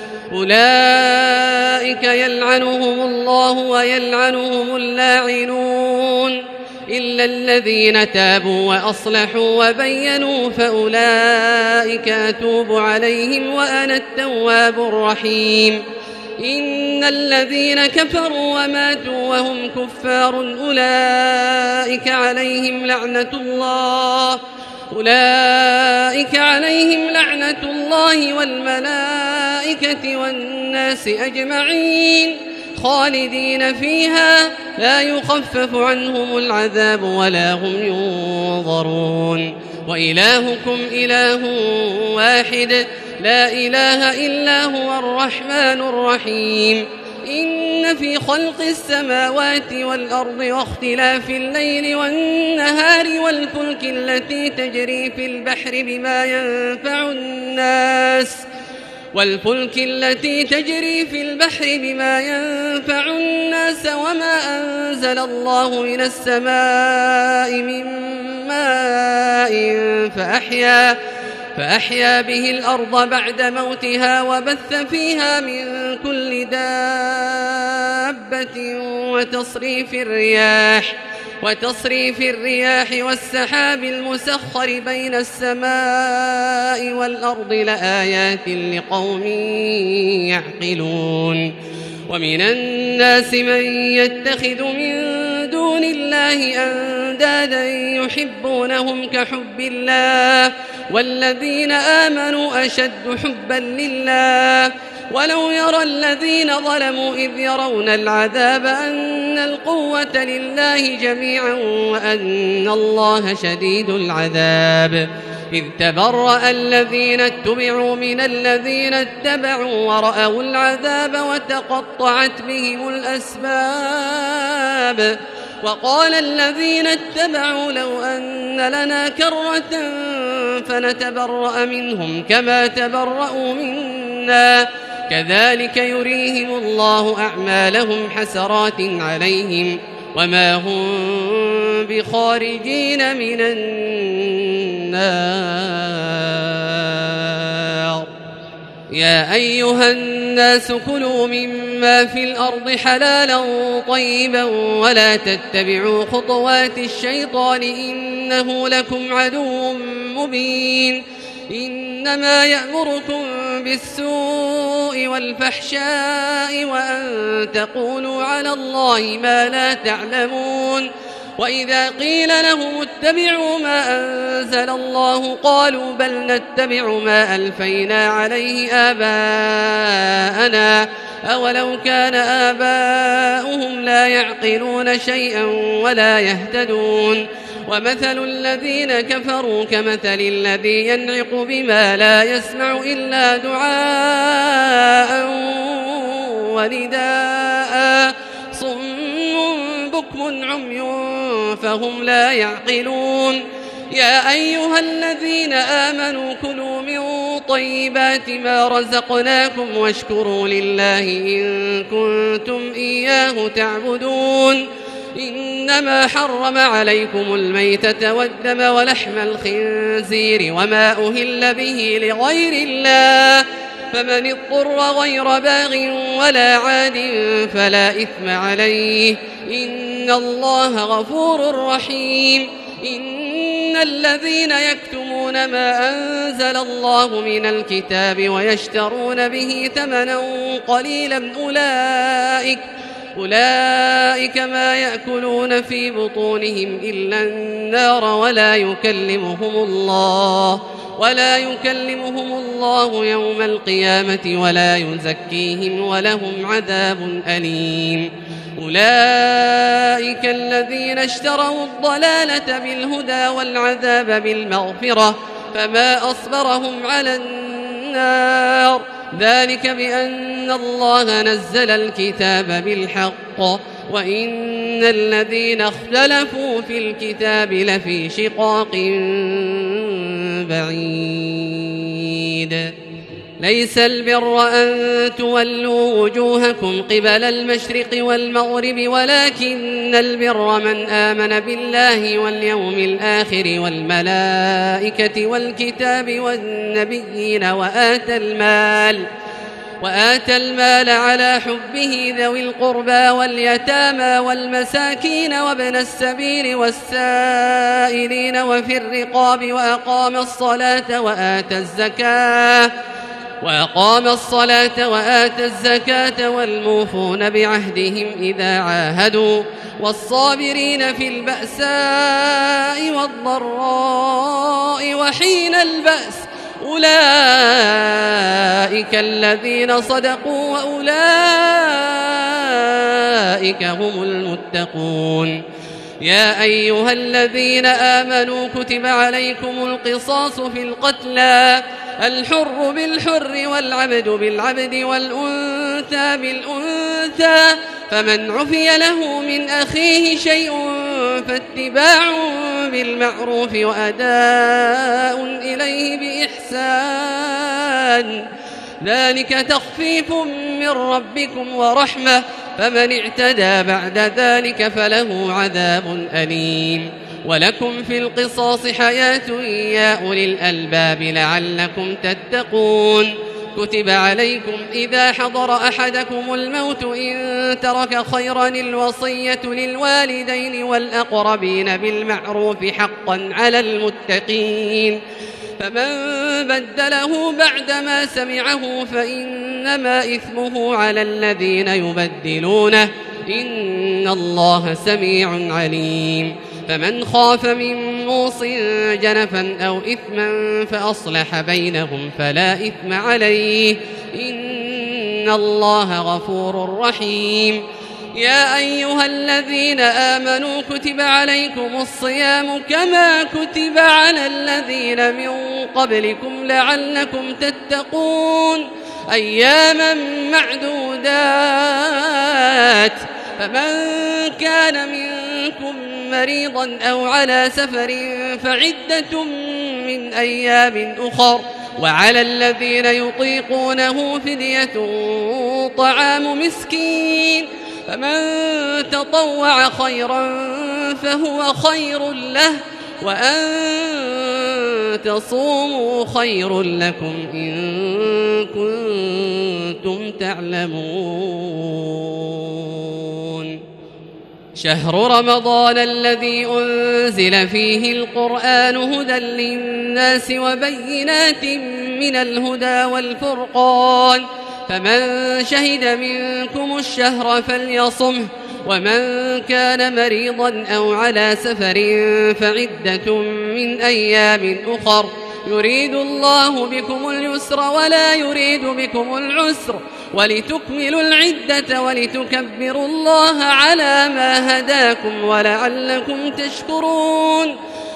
أولئك يلعنهم الله ويلعنهم اللاعنون إلا الذين تابوا وأصلحوا وبينوا فأولئك أتوب عليهم وأنا التواب الرحيم. إن الذين كفروا وماتوا وهم كفار أولئك عليهم لعنة الله أولئك عليهم لعنة الله والملائكة والناس أجمعين خالدين فيها لا يخفف عنهم العذاب ولا هم ينظرون. وإلهكم إله واحد لا إله إلا هو الرحمن الرحيم. إن في خلق السماوات والأرض واختلاف الليل والنهار والفلك التي تجري في البحر بما ينفع الناس والفلك التي تجري في البحر بما ينفع الناس وما أنزل الله من السماء من ماء فأحيا فأحيا به الأرض بعد موتها وبث فيها من كل دابة وتصريف الرياح وتصريف الرياح والسحاب المسخر بين السماء والأرض لآيات لقوم يعقلون. ومن الناس من يتخذ من دون الله أندادا يحبونهم كحب الله والذين آمنوا أشد حبا لله. ولو يرى الذين ظلموا إذ يرون العذاب أن القوة لله جميعا وأن الله شديد العذاب. إذ تبرأ الذين اتبعوا من الذين اتبعوا ورأوا العذاب وتقطعت بهم الأسباب. وقال الذين اتبعوا لو أن لنا كرة فنتبرأ منهم كما تبرأوا منا كذلك يريهم الله أعمالهم حسرات عليهم وما هم بخارجين من النار. يا أيها الناس كلوا مما في الأرض حلالا طيبا ولا تتبعوا خطوات الشيطان إنه لكم عدو مبين. إنما يأمركم بالسوء والفحشاء وأن تقولوا على الله ما لا تعلمون. وإذا قيل لهم اتبعوا ما أنزل الله قالوا بل نتبع ما ألفينا عليه آباءنا أولو كان آباؤهم لا يعقلون شيئا ولا يهتدون. ومثل الذين كفروا كمثل الذي ينعق بما لا يسمع إلا دعاء ونداء صم بكم عمي فهم لا يعقلون يا أيها الذين آمنوا كلوا من طيبات ما رزقناكم واشكروا لله إن كنتم إياه تعبدون إنما حرم عليكم الميتة والدم ولحم الخنزير وما أهل به لغير الله فمن اضطر غير باغ ولا عاد فلا إثم عليه إن الله غفور رحيم إن الذين يكتمون ما أنزل الله من الكتاب ويشترون به ثمنا قليلا أولئك أولئك ما يأكلون في بطونهم إلا النار ولا يكلمهم الله ولا يكلمهم الله يوم القيامة ولا يزكيهم ولهم عذاب أليم أولئك الذين اشتروا الضلالة بالهدى والعذاب بالمغفرة فما أصبرهم على النار ذلك بأن الله نزل الكتاب بالحق وإن الذين اختلفوا في الكتاب لفي شقاق بعيد ليس البر أن تولوا وجوهكم قبل المشرق والمغرب ولكن البر من آمن بالله واليوم الآخر والملائكة والكتاب والنبيين وآتى المال وآتى المال على حبه ذوي القربى واليتامى والمساكين وابن السبيل والسائلين وفي الرقاب وأقام الصلاة وآتى الزكاة وأقام الصلاة وآتى الزكاة والموفون بعهدهم إذا عاهدوا والصابرين في البأساء والضراء وحين البأس أولئك الذين صدقوا وأولئك هم المتقون يا أيها الذين آمنوا كتب عليكم القصاص في القتلى الحر بالحر والعبد بالعبد والأنثى بالأنثى فمن عفي له من أخيه شيء فاتباع بالمعروف وأداء إليه بإحسان ذلك تخفيف من ربكم ورحمة فمن اعتدى بعد ذلك فله عذاب أليم ولكم في القصاص حياة يا أولي الألباب لعلكم تتقون كتب عليكم إذا حضر أحدكم الموت إن ترك خيرا الوصية للوالدين والأقربين بالمعروف حقا على المتقين فمن بدله بعدما سمعه فإنما إثمه على الذين يبدلونه إن الله سميع عليم فمن خاف من موص جنفا أو إثما فأصلح بينهم فلا إثم عليه إن الله غفور رحيم يا أيها الذين آمنوا كتب عليكم الصيام كما كتب على الذين من قبلكم لعلكم تتقون أياما معدودات فمن كان منكم مريضا أو على سفر فعدة من أيام أخر وعلى الذين يطيقونه فدية طعام مسكين فمن تطوع خيرا فهو خير له وأن تصوموا خير لكم إن كنتم تعلمون شهر رمضان الذي أنزل فيه القرآن هدى للناس وبينات من الهدى والفرقان فمن شهد منكم الشهر فليصمه ومن كان مريضا أو على سفر فعدة من أيام أخر يريد الله بكم اليسر ولا يريد بكم العسر ولتكملوا العدة ولتكبروا الله على ما هداكم ولعلكم تشكرون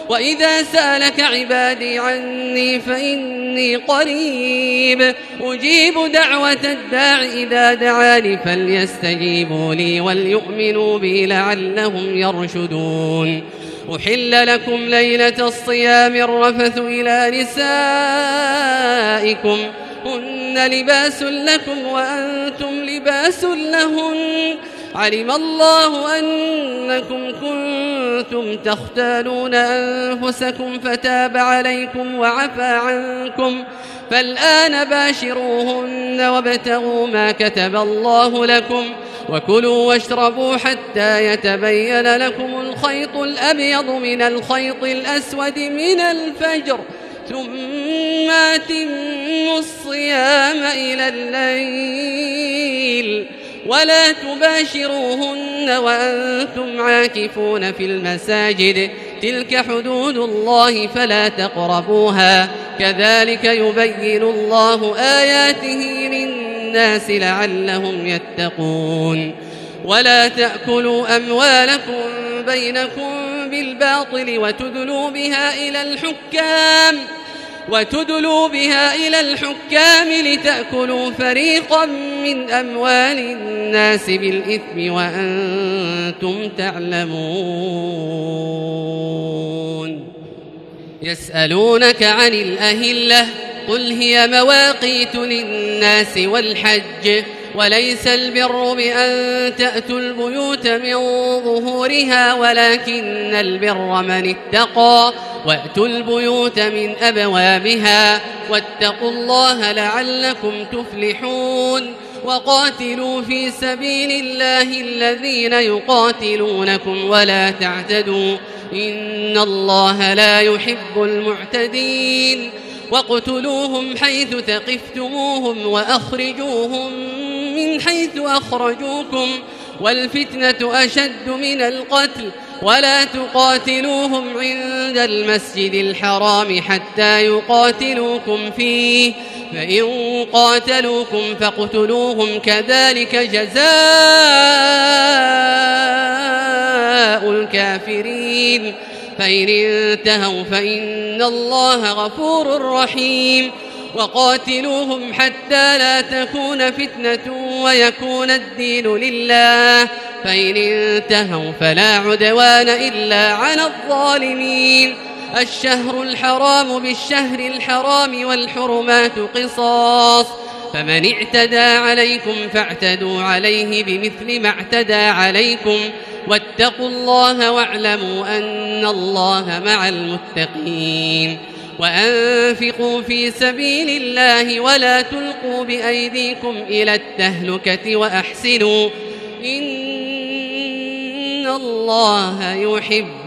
وإذا سألك عبادي عني فإني قريب أجيب دعوة الداع إذا دعاني فليستجيبوا لي وليؤمنوا بي لعلهم يرشدون. أحل لكم ليلة الصيام الرفث إلى نسائكم هن لباس لكم وأنتم لباس لهن علم الله أنكم كنتم تختانون أنفسكم فتاب عليكم وعفى عنكم فالآن باشروهن وابتغوا ما كتب الله لكم وكلوا واشربوا حتى يتبين لكم الخيط الأبيض من الخيط الأسود من الفجر ثم أتموا الصيام إلى الليل ولا تباشروهن وأنتم عاكفون في المساجد تلك حدود الله فلا تقربوها كذلك يبين الله آياته للناس لعلهم يتقون. ولا تأكلوا أموالكم بينكم بالباطل وتدلوا بها إلى الحكام وتدلوا بها إلى الحكام لتأكلوا فريقا من أموال الناس بالإثم وأنتم تعلمون. يسألونك عن الأهلة قل هي مواقيت للناس والحج وليس البر بأن تأتوا البيوت من ظهورها ولكن البر من اتقى وأتوا البيوت من أبوابها واتقوا الله لعلكم تفلحون. وقاتلوا في سبيل الله الذين يقاتلونكم ولا تعتدوا إن الله لا يحب المعتدين. واقتلوهم حيث ثقفتموهم وأخرجوهم من حيث أخرجوكم والفتنة أشد من القتل ولا تقاتلوهم عند المسجد الحرام حتى يقاتلوكم فيه فإن قاتلوكم فاقتلوهم كذلك جزاء الكافرين فإن انتهوا فإن الله غفور رحيم. وقاتلوهم حتى لا تكون فتنة ويكون الدين لله فإن انتهوا فلا عدوان إلا على الظالمين. الشهر الحرام بالشهر الحرام والحرمات قصاص فمن اعتدى عليكم فاعتدوا عليه بمثل ما اعتدى عليكم واتقوا الله واعلموا أن الله مع المتقين. وأنفقوا في سبيل الله ولا تلقوا بأيديكم إلى التهلكة وأحسنوا إن الله يحب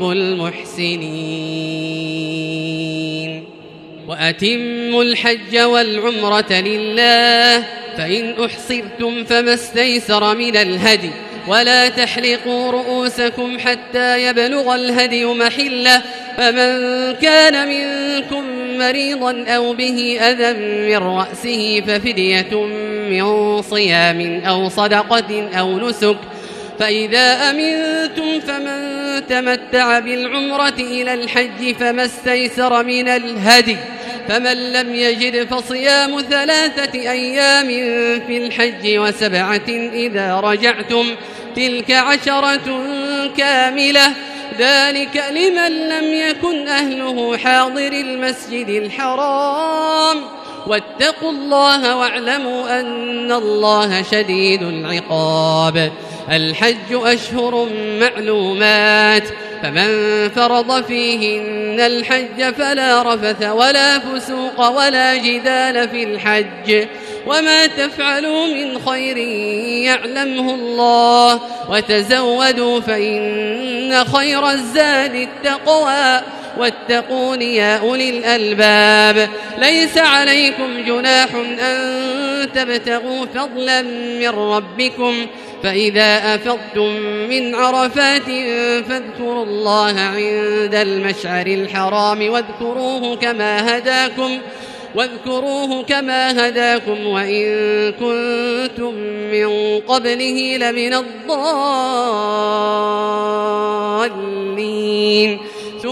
المحسنين. وأتموا الحج والعمرة لله فإن أحصرتم فما استيسر من الهدي ولا تحلقوا رؤوسكم حتى يبلغ الهدي محله فمن كان منكم مريضا أو به أذى من رأسه ففدية من صيام أو صدقة أو نسك فإذا أمنتم فمن تمتع بالعمرة إلى الحج فما استيسر من الهدي فمن لم يجد فصيام ثلاثة أيام في الحج وسبعة إذا رجعتم تلك عشرة كاملة ذلك لمن لم يكن أهله حاضر المسجد الحرام واتقوا الله واعلموا أن الله شديد العقاب. الحج أشهر معلومات فمن فرض فيهن الحج فلا رفث ولا فسوق ولا جدال في الحج وما تفعلوا من خير يعلمه الله وتزودوا فإن خير الزاد التقوى واتقون يا أولي الألباب. ليس عليكم جناح أن تبتغوا فضلا من ربكم فإذا أفضتم من عرفات فاذكروا الله عند المشعر الحرام واذكروه كما هداكم واذكروه كما هداكم وإن كنتم من قبله لمن الضالين. ثم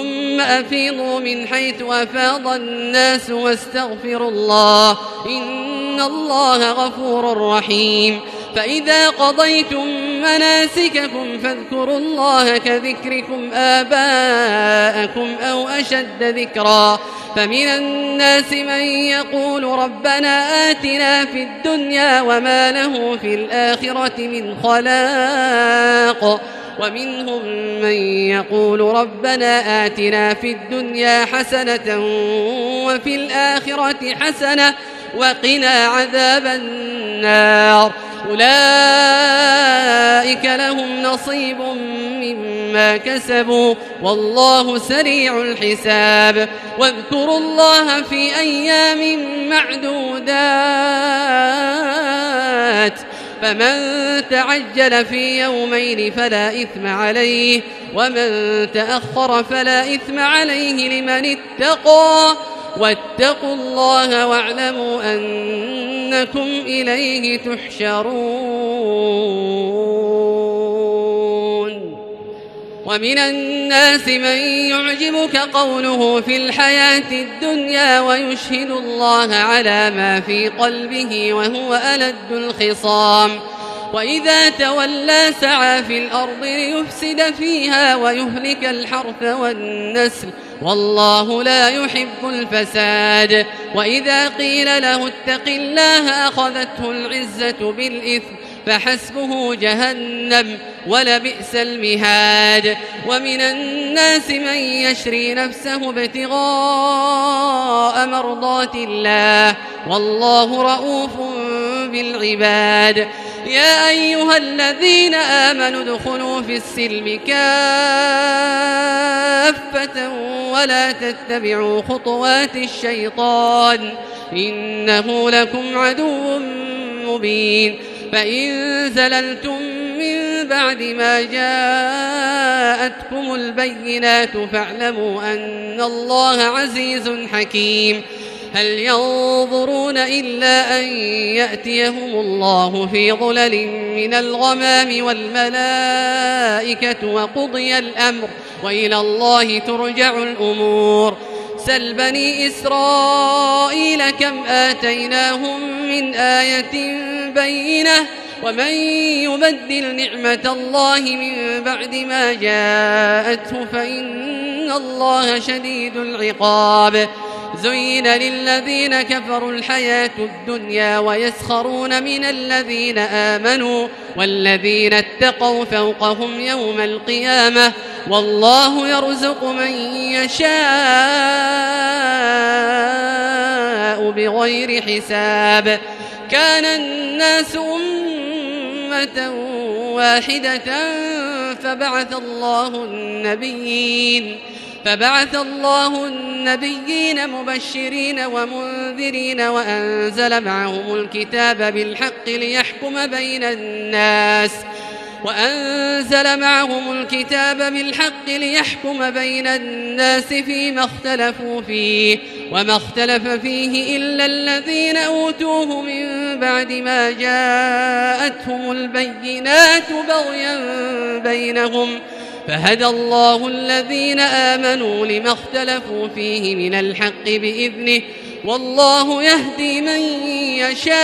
أفيضوا من حيث أفاض الناس واستغفروا الله إن الله غفور رحيم فإذا قضيتم مناسككم فاذكروا الله كذكركم آباءكم أو أشد ذكرا فمن الناس من يقول ربنا آتنا في الدنيا وما له في الآخرة من خلاق ومنهم من يقول ربنا آتنا في الدنيا حسنة وفي الآخرة حسنة وقنا عذاب النار أولئك لهم نصيب مما كسبوا والله سريع الحساب واذكروا الله في أيام معدودات فمن تعجل في يومين فلا إثم عليه ومن تأخر فلا إثم عليه لمن اتقى واتقوا الله واعلموا أنكم إليه تحشرون ومن الناس من يعجبك قوله في الحياة الدنيا ويشهد الله على ما في قلبه وهو ألد الخصام وإذا تولى سعى في الأرض ليفسد فيها ويهلك الحرث والنسل والله لا يحب الفساد وإذا قيل له اتق الله أخذته العزة بالإثم فحسبه جهنم ولبئس المهاد ومن الناس من يشري نفسه ابتغاء مرضات الله والله رؤوف بالعباد يا أيها الذين آمنوا ادخلوا في السلم كافة ولا تتبعوا خطوات الشيطان إنه لكم عدو مبين فإن زللتم من بعد ما جاءتكم البينات فاعلموا أن الله عزيز حكيم هل ينظرون إلا أن يأتيهم الله في ظلل من الغمام والملائكة وقضي الأمر وإلى الله ترجع الأمور سل بني إسرائيل كم آتيناهم من آية بينة ومن يبدل نعمة الله من بعد ما جاءته فإن الله شديد العقاب زين للذين كفروا الحياة الدنيا ويسخرون من الذين آمنوا والذين اتقوا فوقهم يوم القيامة والله يرزق من يشاء بغير حساب كان الناس أمة واحدة فبعث الله النبيين فبعث الله النبيين مبشرين ومنذرين وأنزل معهم الكتاب بالحق ليحكم بين الناس وأنزل معهم الكتاب بالحق ليحكم بين الناس فيما اختلفوا فيه وما اختلف فيه إلا الذين أوتوه من بعد ما جاءتهم البينات بغيا بينهم فهدى الله الذين آمنوا لما اختلفوا فيه من الحق بإذنه والله يهدي من يشاء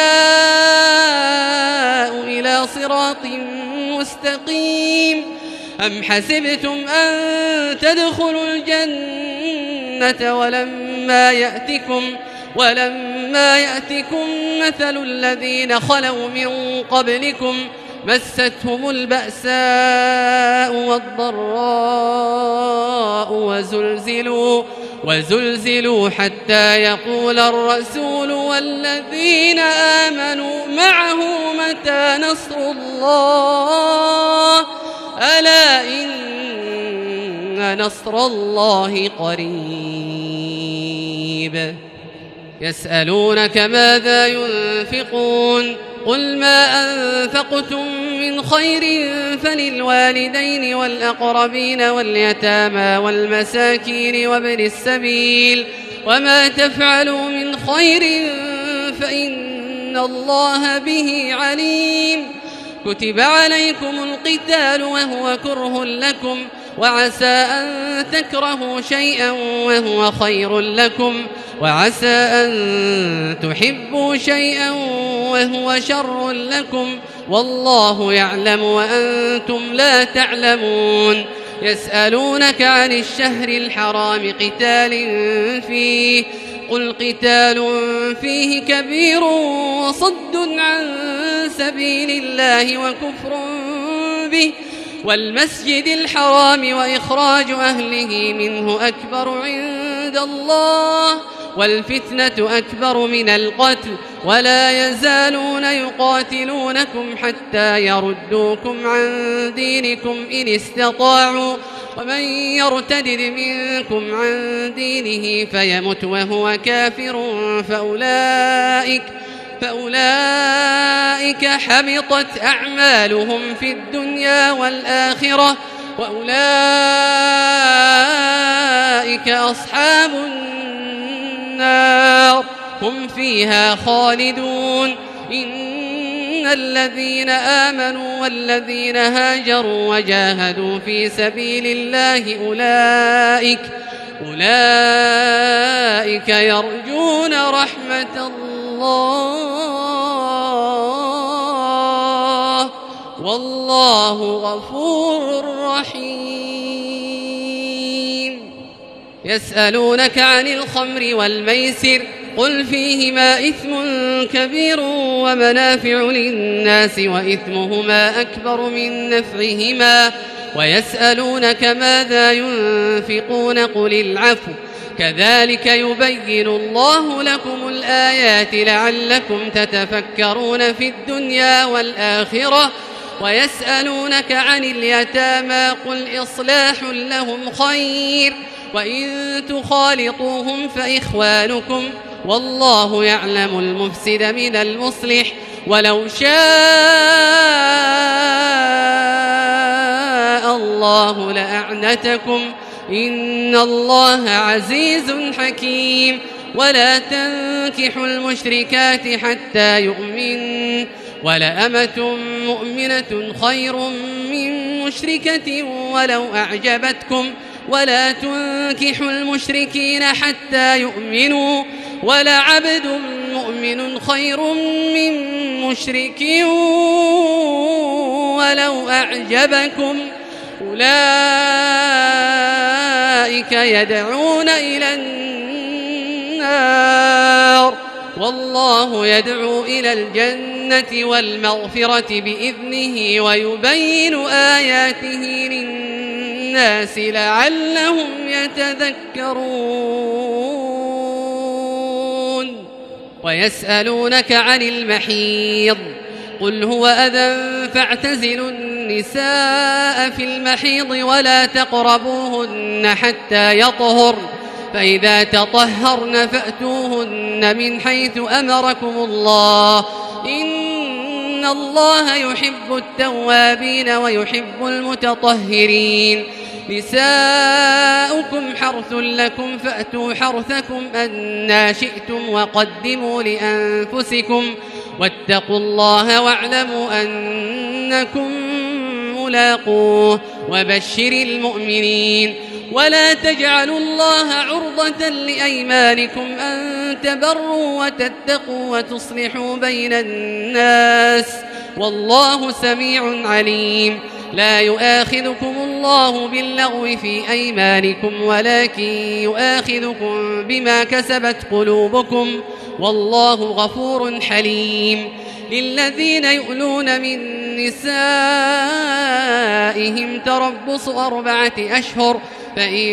إلى صراط مستقيم أم حسبتم أن تدخلوا الجنة ولما يأتكم ولما يأتكم مثل الذين خلوا من قبلكم مستهم البأساء والضراء وزلزلوا وزلزلوا حتى يقول الرسول والذين آمنوا معه متى نصر الله ألا إن نصر الله قريب يسألونك ماذا ينفقون قل ما أنفقتم من خير فللوالدين والأقربين واليتامى والمساكين وابن السبيل وما تفعلوا من خير فإن الله به عليم كتب عليكم القتال وهو كره لكم وعسى أن تكرهوا شيئا وهو خير لكم وعسى أن تحبوا شيئا وهو شر لكم والله يعلم وأنتم لا تعلمون يسألونك عن الشهر الحرام قتال فيه قل قتال فيه كبير وصد عن سبيل الله وكفر به والمسجد الحرام وإخراج أهله منه أكبر عند الله والفتنة أكبر من القتل ولا يزالون يقاتلونكم حتى يردوكم عن دينكم إن استطاعوا ومن يرتدد منكم عن دينه فيمت وهو كافر فأولئك فأولئك حبطت أعمالهم في الدنيا والآخرة وأولئك أصحاب النار هم فيها خالدون إن الذين آمنوا والذين هاجروا وجاهدوا في سبيل الله أولئك أولئك يرجون رحمة الله والله غفور رحيم يسألونك عن الخمر والميسر قل فيهما إثم كبير ومنافع للناس وإثمهما أكبر من نفعهما ويسألونك ماذا ينفقون قل العفو كذلك يبين الله لكم الآيات لعلكم تتفكرون في الدنيا والآخرة ويسألونك عن اليتامى قل إصلاح لهم خير وإن تخالطوهم فإخوانكم والله يعلم المفسد من المصلح ولو شاء الله لأعنتكم إن الله عزيز حكيم ولا تنكحوا المشركات حتى يؤمن ولأمة مؤمنة خير من مشركة ولو أعجبتكم ولا تنكحوا المشركين حتى يؤمنوا ولعبد مؤمن خير من مشرك ولو أعجبكم أولئك يدعون إلى النار والله يدعو إلى الجنة والمغفرة بإذنه ويبين آياته للناس لعلهم يتذكرون ويسألونك عن المحيض قل هو أذى فاعتزلوا النساء في المحيض ولا تقربوهن حتى يطهرن فإذا تطهرن فأتوهن من حيث أمركم الله إن الله يحب التوابين ويحب المتطهرين نساؤكم حرث لكم فأتوا حرثكم أنى شئتم وقدموا لأنفسكم واتقوا الله واعلموا أنكم ملاقوه وبشر المؤمنين ولا تجعلوا الله عرضة لأيمانكم أن تبروا وتتقوا وتصلحوا بين الناس والله سميع عليم لا يؤاخذكم الله باللغو في أيمانكم ولكن يؤاخذكم بما كسبت قلوبكم والله غفور حليم للذين يؤلون من نسائهم تربص أربعة أشهر فإن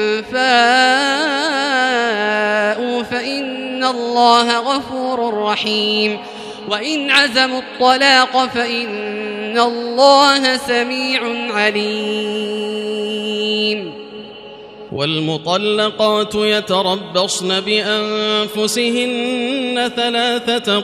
فاءوا فإن الله غفور رحيم وإن عزموا الطلاق فإن الله سميع عليم والمطلقات يتربصن بأنفسهن ثلاثة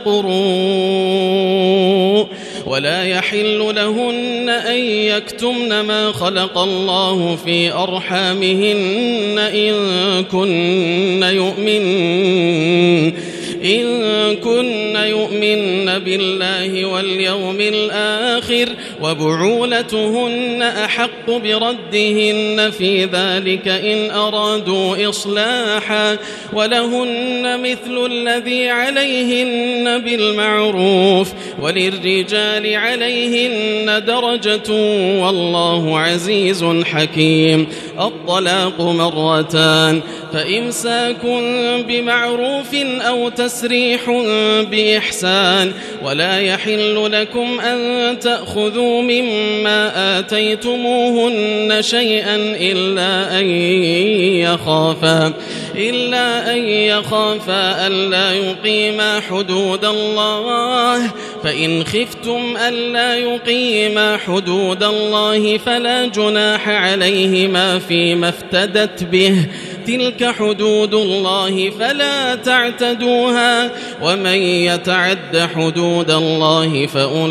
قروء ولا يحل لهن أن يكتمن ما خلق الله في أرحامهن إن كن يؤمن إن كن يؤمن بالله واليوم الآخر وبعولتهن أحق بردهن في ذلك إن أرادوا إصلاحا ولهن مثل الذي عليهن بالمعروف وللرجال عليهن درجة والله عزيز حكيم. الطلاق مرتان فإمساك بمعروف أو تسريح بإحسان ولا يحل لكم أن تأخذوا مما آتيتموهن شيئا إلا أن يخافا إلا أن يخافا ألا يقيما حدود الله فإن خفتم ألا يقيما حدود الله فلا جناح عليهما فيما افتدت به تلك حدود الله فلا تعتدوها ومن يتعد حدود الله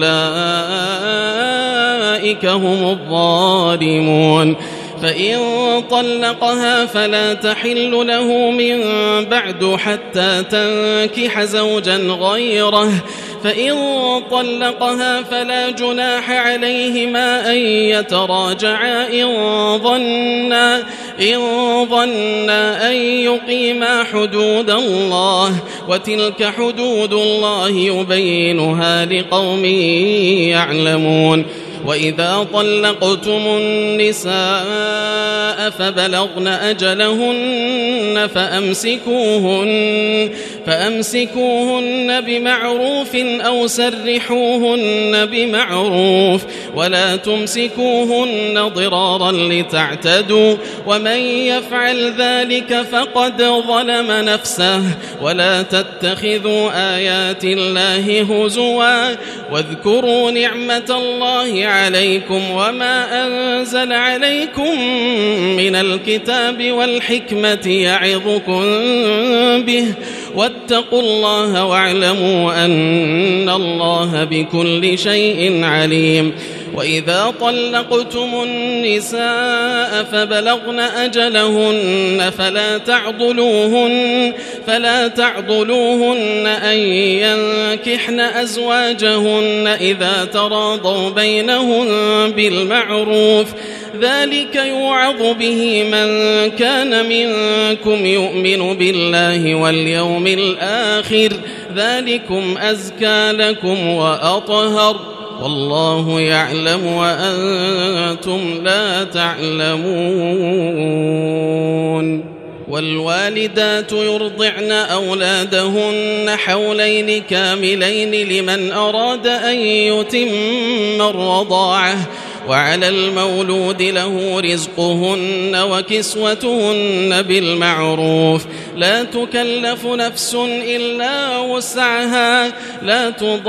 فأولئك هم الظالمون. فإن طلقها فلا تحل له من بعد حتى تنكح زوجا غيره فإن طلقها فلا جناح عليهما أن يتراجعا إن ظنا إن ظنا أن يقيما حدود الله وتلك حدود الله يبينها لقوم يعلمون. وإذا طلقتم النساء فبلغن أجلهن فأمسكوهن, فأمسكوهن بمعروف أو سرحوهن بمعروف ولا تمسكوهن ضرارا لتعتدوا ومن يفعل ذلك فقد ظلم نفسه. ولا تتخذوا آيات الله هزوا واذكروا نعمة الله عليكم وما أنزل عليكم من الكتاب والحكمة يعظكم به واتقوا الله واعلموا أن الله بكل شيء عليم. وإذا طلقتم النساء فبلغن أجلهن فلا تعضلوهن فلا تعضلوهن أن ينكحن أزواجهن إذا تراضوا بينهم بالمعروف ذلك يوعظ به من كان منكم يؤمن بالله واليوم الآخر ذلكم أزكى لكم وأطهر والله يعلم وأنتم لا تعلمون. والوالدات يرضعن أولادهن حولين كاملين لمن أراد أن يتم الرضاعة وعلى المولود له رزقهن وكسوتهن بالمعروف لا تكلف نفس إلا وسعها لا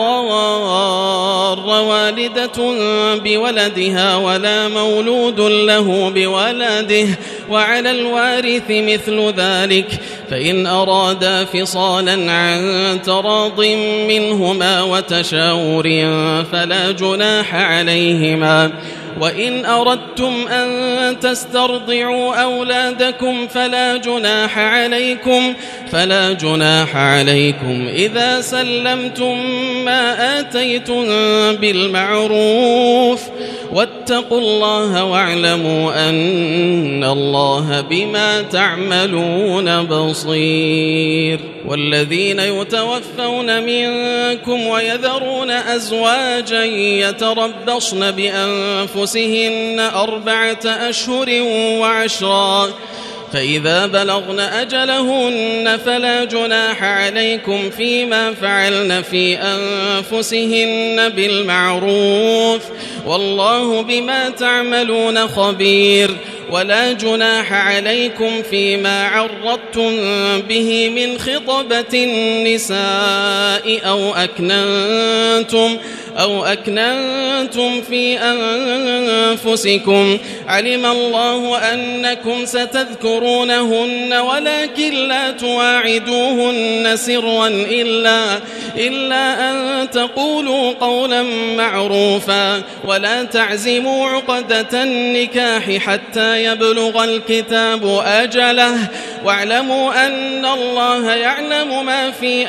تضار والدة بولدها ولا مولود له بولده وعلى الوارث مثل ذلك فإن أرادا فصالا عن تراض منهما وتشاور فلا جناح عليهما. وإن أردتم أن تسترضعوا أولادكم فلا جناح عليكم فلا جناح عليكم إذا سلمتم ما آتيتم بالمعروف واتقوا الله واعلموا أن الله بما تعملون بصير. والذين يتوفون منكم ويذرون أزواجا يتربصن بأنفسهن أربعة أشهر وعشرا فإذا بلغن أجلهن فلا جناح عليكم فيما فعلن في أنفسهن بالمعروف والله بما تعملون خبير. ولا جناح عليكم فيما عرضتم به من خطبة النساء أو أكننتم أو أكننتم في أنفسكم علم الله أنكم ستذكرونهن ولكن لا تواعدوهن سرا إلا, إلا أن تقولوا قولا معروفا ولا تعزموا عقدة النكاح حتى يبلغ الكتاب أجله واعلموا أن الله يعلم ما في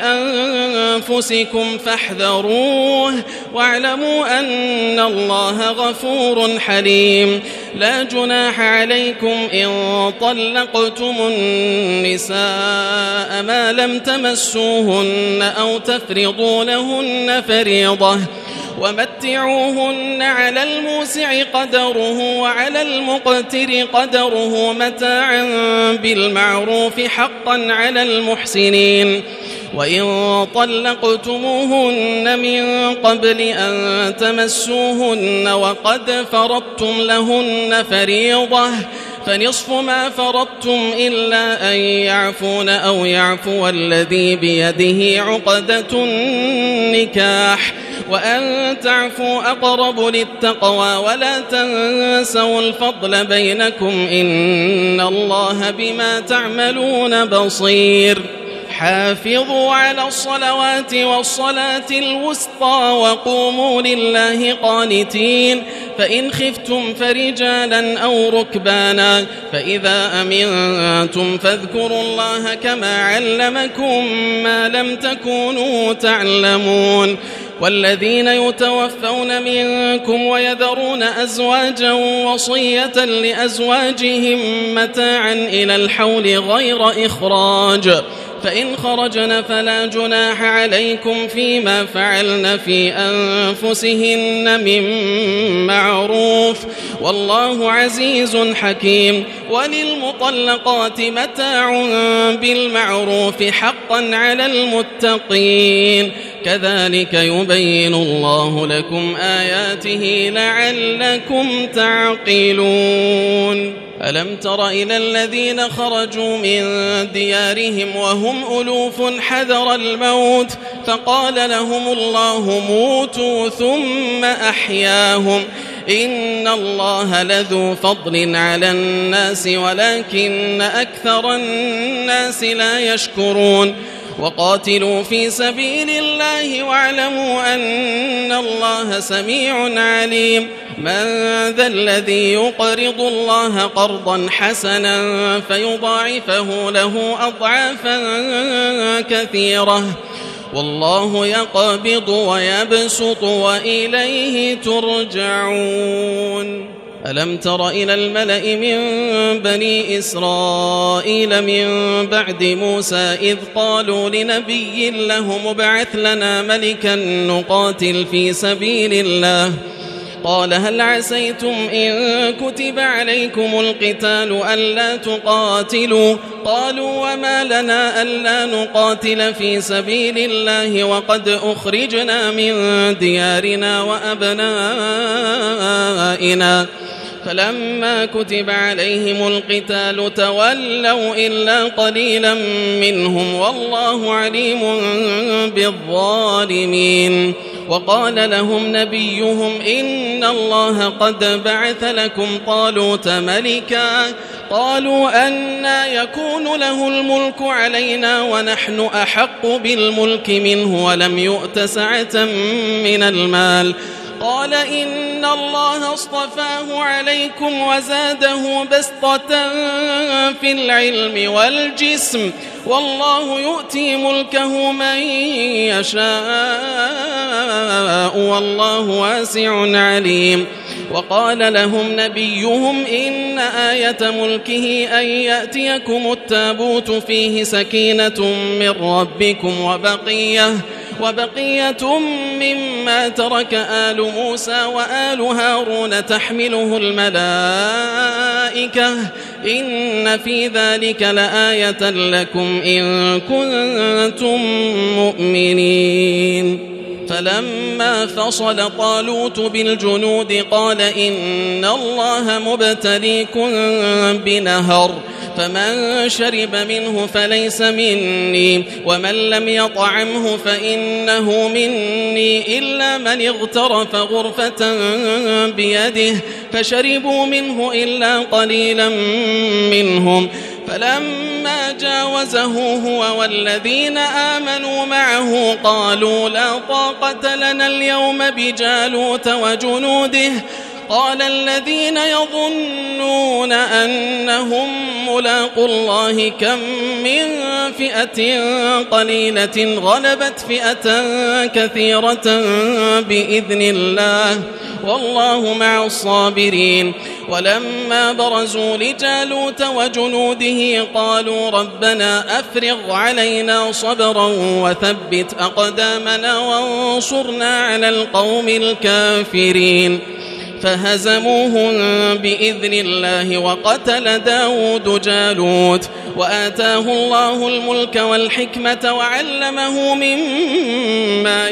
أنفسكم فاحذروه واعلموا أن الله غفور حليم. لا جناح عليكم إن طلقتم النساء ما لم تمسوهن أو تفرضوا لهن فريضة ومتعوهن على الموسع قدره وعلى المقتر قدره متاعا بالمعروف حقا على المحسنين. وإن طلقتموهن من قبل أن تمسوهن وقد فرضتم لهن فريضة فنصف ما فرضتم إلا أن يعفون أو يعفو الذي بيده عقدة النكاح وأن تعفوا أقرب للتقوى ولا تنسوا الفضل بينكم إن الله بما تعملون بصير. حافظوا على الصلوات والصلاة الوسطى وقوموا لله قانتين. فإن خفتم فرجالا أو ركبانا فإذا أمنتم فاذكروا الله كما علمكم ما لم تكونوا تعلمون. والذين يتوفون منكم ويذرون أزواجا وصية لأزواجهم متاعا إلى الحول غير إخراج فإن خرجن فلا جناح عليكم فيما فعلن في أنفسهن من معروف والله عزيز حكيم. وللمطلقات متاع بالمعروف حقا على المتقين كذلك يبين الله لكم آياته لعلكم تعقلون. ألم تر إلى الذين خرجوا من ديارهم وهم ألوف حذر الموت فقال لهم الله موتوا ثم أحياهم إن الله لذو فضل على الناس ولكن أكثر الناس لا يشكرون. وقاتلوا في سبيل الله واعلموا أن الله سميع عليم. من ذا الذي يقرض الله قرضا حسنا فيضاعفه له أضعافا كثيرة والله يقبض ويبسط وإليه ترجعون. ألم تر إلى الملأ من بني إسرائيل من بعد موسى إذ قالوا لنبي له ابعث لنا ملكا نقاتل في سبيل الله قال هل عسيتم إن كتب عليكم القتال ألا تقاتلوا قالوا وما لنا ألا نقاتل في سبيل الله وقد أخرجنا من ديارنا وأبنائنا فلما كتب عليهم القتال تولوا إلا قليلا منهم والله عليم بالظالمين. وقال لهم نبيهم إن الله قد بعث لكم طالوت ملكا قالوا أنى يكون له الملك علينا ونحن أحق بالملك منه ولم يؤت سعة من المال قال إن الله اصطفاه عليكم وزاده بسطة في العلم والجسم والله يؤتي ملكه من يشاء والله واسع عليم. وقال لهم نبيهم إن آية ملكه أن يأتيكم التابوت فيه سكينة من ربكم وبقية وبقية مما ترك آل موسى وآل هارون تحمله الملائكة إن في ذلك لآية لكم إن كنتم مؤمنين. فلما فصل طالوت بالجنود قال إن الله مبتليكم بنهر فمن شرب منه فليس مني ومن لم يطعمه فإنه مني إلا من اغترف غرفة بيده فشربوا منه إلا قليلا منهم فلما جاوزه هو والذين آمنوا معه قالوا لا طاقة لنا اليوم بجالوت وجنوده قال الذين يظنون أنهم ملاقوا الله كم من فئة قليلة غلبت فئة كثيرة بإذن الله والله مع الصابرين. ولما برزوا لجالوت وجنوده قالوا ربنا أفرغ علينا صبرا وثبت أقدامنا وانصرنا على القوم الكافرين. فهزموهم بإذن الله وقتل داود جالوت وآتاه الله الملك والحكمة وعلمه مما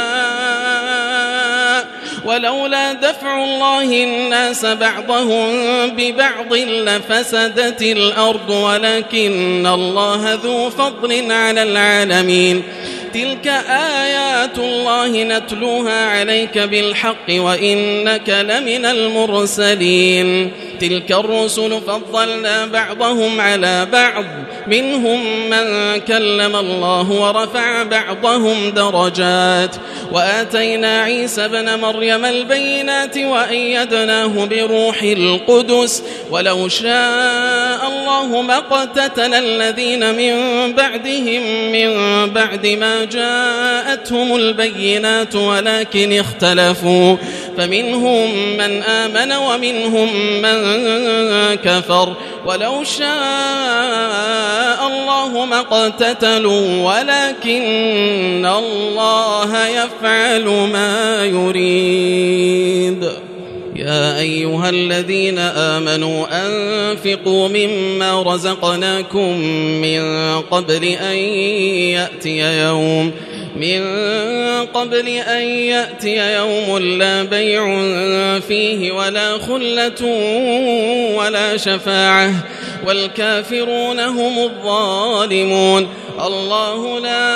يشاء ولولا دفع الله الناس بعضهم ببعض لفسدت الأرض ولكن الله ذو فضل على العالمين. تلك آيات الله نتلوها عليك بالحق وإنك لمن المرسلين. تلك الرسل فضلنا بعضهم على بعض منهم من كلم الله ورفع بعضهم درجات وآتينا عيسى ابن مريم البينات وأيدناه بروح القدس ولو شاء الله ما اقتتل الذين من بعدهم من بعد ما جاءتهم البينات ولكن اختلفوا فمنهم من آمن ومنهم من كفر ولو شاء الله ما اقتتلوا ولكن الله يفعل ما يريد. يا أيها الذين آمنوا أنفقوا مما رزقناكم من قبل أن يأتي يوم من قبل أن يأتي يوم لا بيع فيه ولا خلة ولا شفاعة والكافرون هم الظالمون. الله لا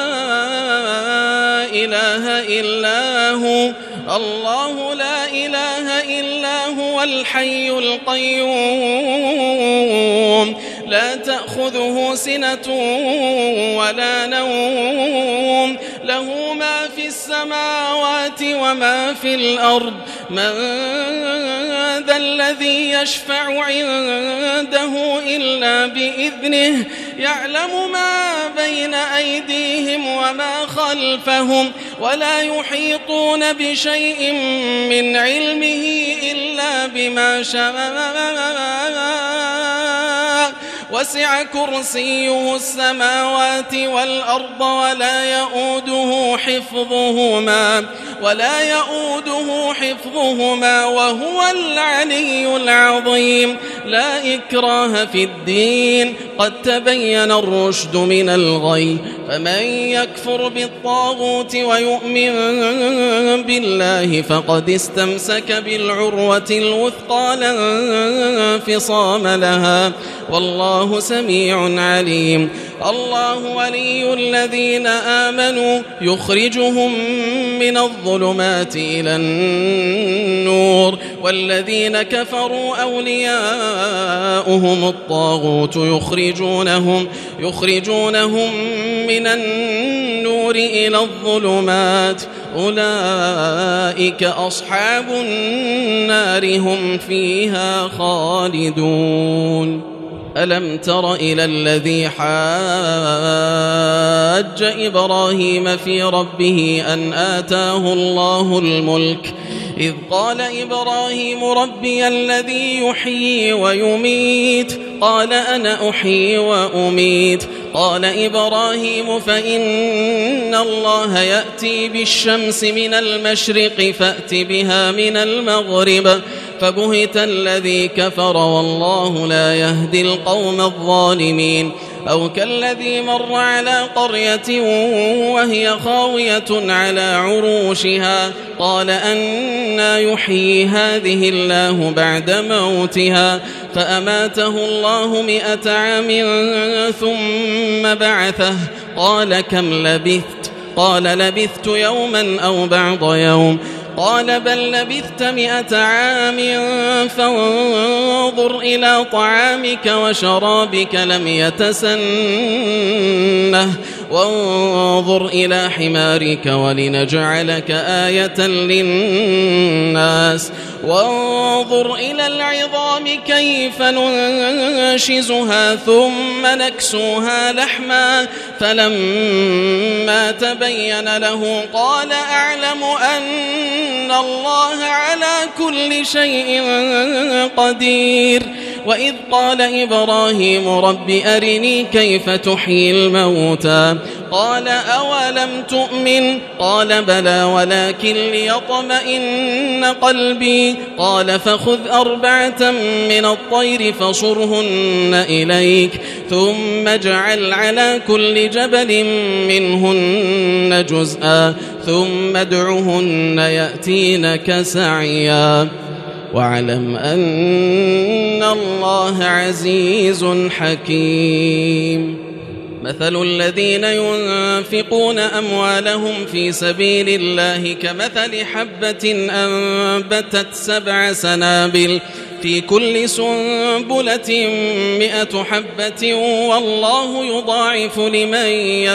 إله إلا هو الله لا إله إلا هو الحي القيوم لا تأخذه سنة ولا نوم له ما في السماوات وما في الأرض من ذا الذي يشفع عنده إلا بإذنه يعلم ما بين أيديهم وما خلفهم ولا يحيطون بشيء من علمه إلا بما شاء وسع كرسيه السماوات والأرض ولا يؤوده حفظهما ولا يؤوده حفظهما وهو العلي العظيم. لا إكراه في الدين قد تبين الرشد من الغي فمن يكفر بالطاغوت ويؤمن بالله فقد استمسك بالعروة الوثقى لا انفصام لها والله سميع عليم. الله ولي الذين آمنوا يخرجهم من الظلمات إلى النور والذين كفروا أولياؤهم الطاغوت يخرجونهم يخرجونهم من النور إلى الظلمات أولئك أصحاب النار هم فيها خالدون. ألم تر إلى الذي حاج إبراهيم في ربه أن آتاه الله الملك إذ قال إبراهيم ربي الذي يحيي ويميت قال أنا أحيي وأميت قال إبراهيم فإن الله يأتي بالشمس من المشرق فأت بها من المغرب فبهت الذي كفر والله لا يهدي القوم الظالمين. أو كالذي مر على قرية وهي خاوية على عروشها قال أنى يحيي هذه الله بعد موتها فأماته الله مئة عام ثم بعثه قال كم لبثت قال لبثت يوما أو بعض يوم قال بل لبثت مئة عام فانظر إلى طعامك وشرابك لم يتسنه وانظر إلى حمارك ولنجعلك آية للناس وانظر إلى العظام كيف ننشزها ثم نكسوها لحما فلما تبين له قال أعلم أن الله على كل شيء قدير. وإذ قال إبراهيم رب أرني كيف تحيي الموتى قال أولم تؤمن قال بلى ولكن ليطمئن قلبي قال فخذ أربعة من الطير فصرهن إليك ثم اجعل على كل جبل منهن جزءا ثم ادعهن يأتينك سعيا واعلم أن الله عزيز حكيم. مثل الذين ينفقون أموالهم في سبيل الله كمثل حبة أنبتت سبع سنابل في كل سنبلة مئة حبة والله يضاعف لمن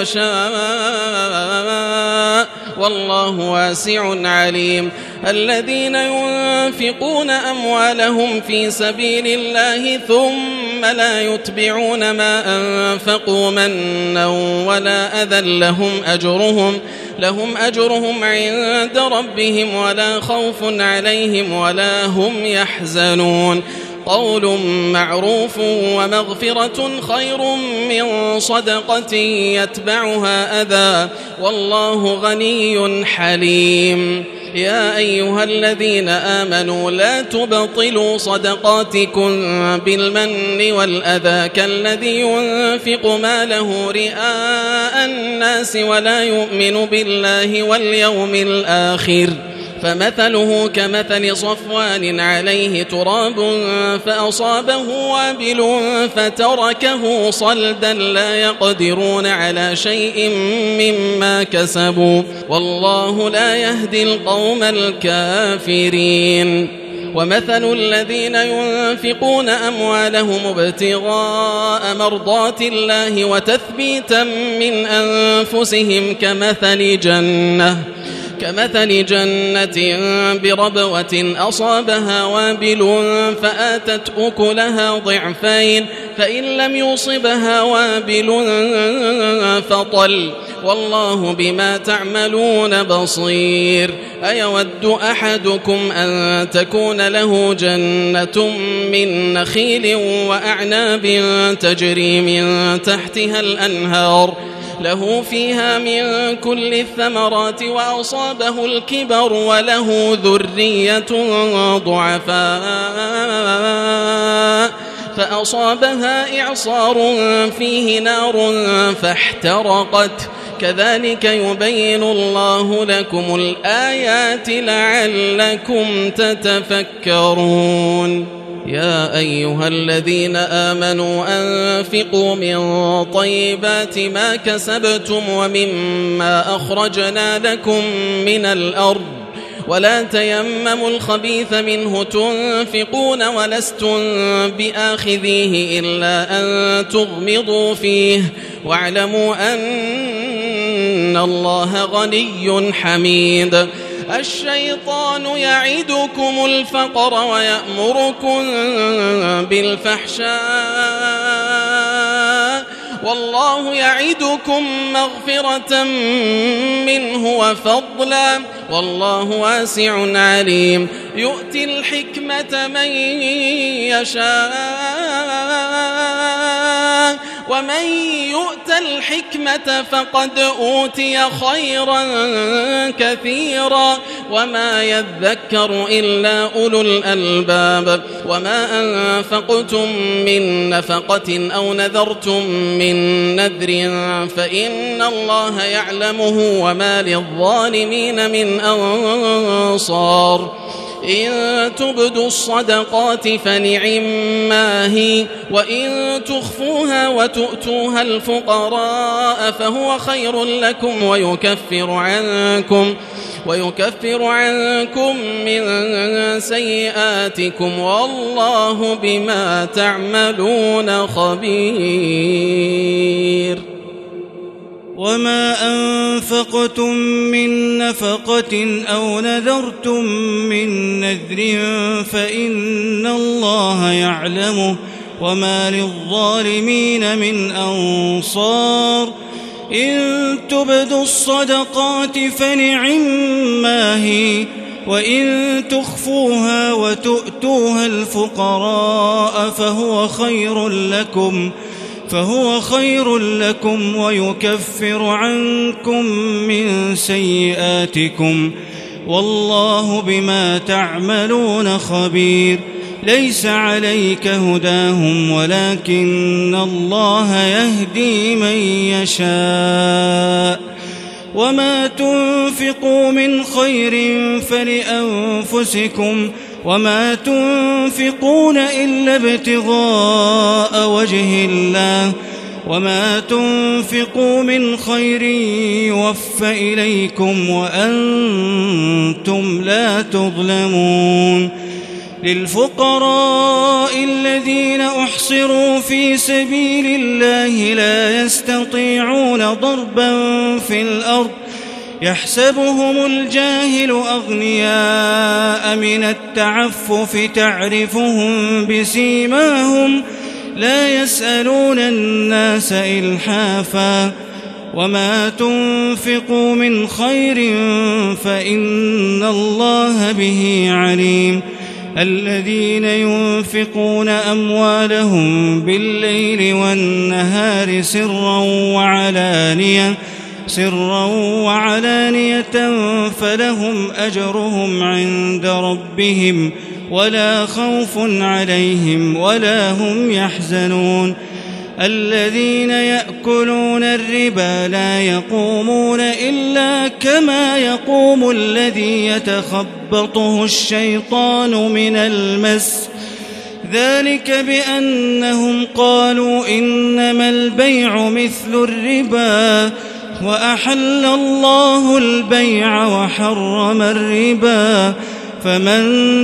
يشاء والله واسع عليم. الذين ينفقون أموالهم في سبيل الله ثم لا يتبعون ما أنفقوا منا ولا أذى لهم أجرهم لهم أجرهم عند ربهم ولا خوف عليهم ولا هم يحزنون. قول معروف ومغفرة خير من صدقة يتبعها أذى والله غني حليم. يا أيها الذين آمنوا لا تبطلوا صدقاتكم بالمن والأذى كالذي ينفق ماله رئاء الناس ولا يؤمن بالله واليوم الآخر فمثله كمثل صفوان عليه تراب فأصابه وابل فتركه صلدا لا يقدرون على شيء مما كسبوا والله لا يهدي القوم الكافرين. ومثل الذين ينفقون أموالهم ابتغاء مرضات الله وتثبيتا من أنفسهم كمثل جنة كمثل جنة بربوة أصابها وابل فآتت أكلها ضعفين فإن لم يصبها وابل فطل والله بما تعملون بصير. أيود أحدكم أن تكون له جنة من نخيل وأعناب تجري من تحتها الأنهار له فيها من كل الثمرات وأصابه الكبر وله ذرية ضعفاء فأصابها إعصار فيه نار فاحترقت كذلك يبين الله لكم الآيات لعلكم تتفكرون. يا أيها الذين آمنوا أنفقوا من طيبات ما كسبتم ومما أخرجنا لكم من الأرض ولا تيمموا الخبيث منه تنفقون ولستم بآخذيه إلا أن تغمضوا فيه واعلموا أن الله غني حميد. الشيطان يعدكم الفقر ويأمركم بالفحشاء والله يعدكم مغفرة منه وفضلا والله واسع عليم. يؤتي الحكمة من يشاء ومن يؤت الحكمة فقد أوتي خيرا كثيرا وما يذكر إلا أولو الألباب. وما أنفقتم من نفقة أو نذرتم من نذر فإن الله يعلمه وما للظالمين من أنصار. إن تبدوا الصدقات فنعما هي وإن تخفوها وتؤتوها الفقراء فهو خير لكم ويكفر عنكم ويكفر عنكم من سيئاتكم والله بما تعملون خبير. وما أنفقتم من نفقة أو نذرتم من نذر فإن الله يعلمه وما للظالمين من أنصار إن تبدوا الصدقات فنعما هي وإن تخفوها وتؤتوها الفقراء فهو خير لكم فهو خير لكم ويكفر عنكم من سيئاتكم والله بما تعملون خبير ليس عليك هداهم ولكن الله يهدي من يشاء وما تنفقوا من خير فلأنفسكم وما تنفقون إلا ابتغاء وجه الله وما تنفقوا من خير يوفى إليكم وأنتم لا تظلمون للفقراء الذين أحصروا في سبيل الله لا يستطيعون ضربا في الأرض يحسبهم الجاهل أغنياء من التعفف تعرفهم بسيماهم لا يسألون الناس إلحافا وما تنفقوا من خير فإن الله به عليم الذين ينفقون أموالهم بالليل والنهار سرا وعلانية سرا وعلانية فلهم أجرهم عند ربهم ولا خوف عليهم ولا هم يحزنون الذين يأكلون الربا لا يقومون إلا كما يقوم الذي يتخبطه الشيطان من المس ذلك بأنهم قالوا إنما البيع مثل الربا وأحل الله البيع وحرم الربا فمن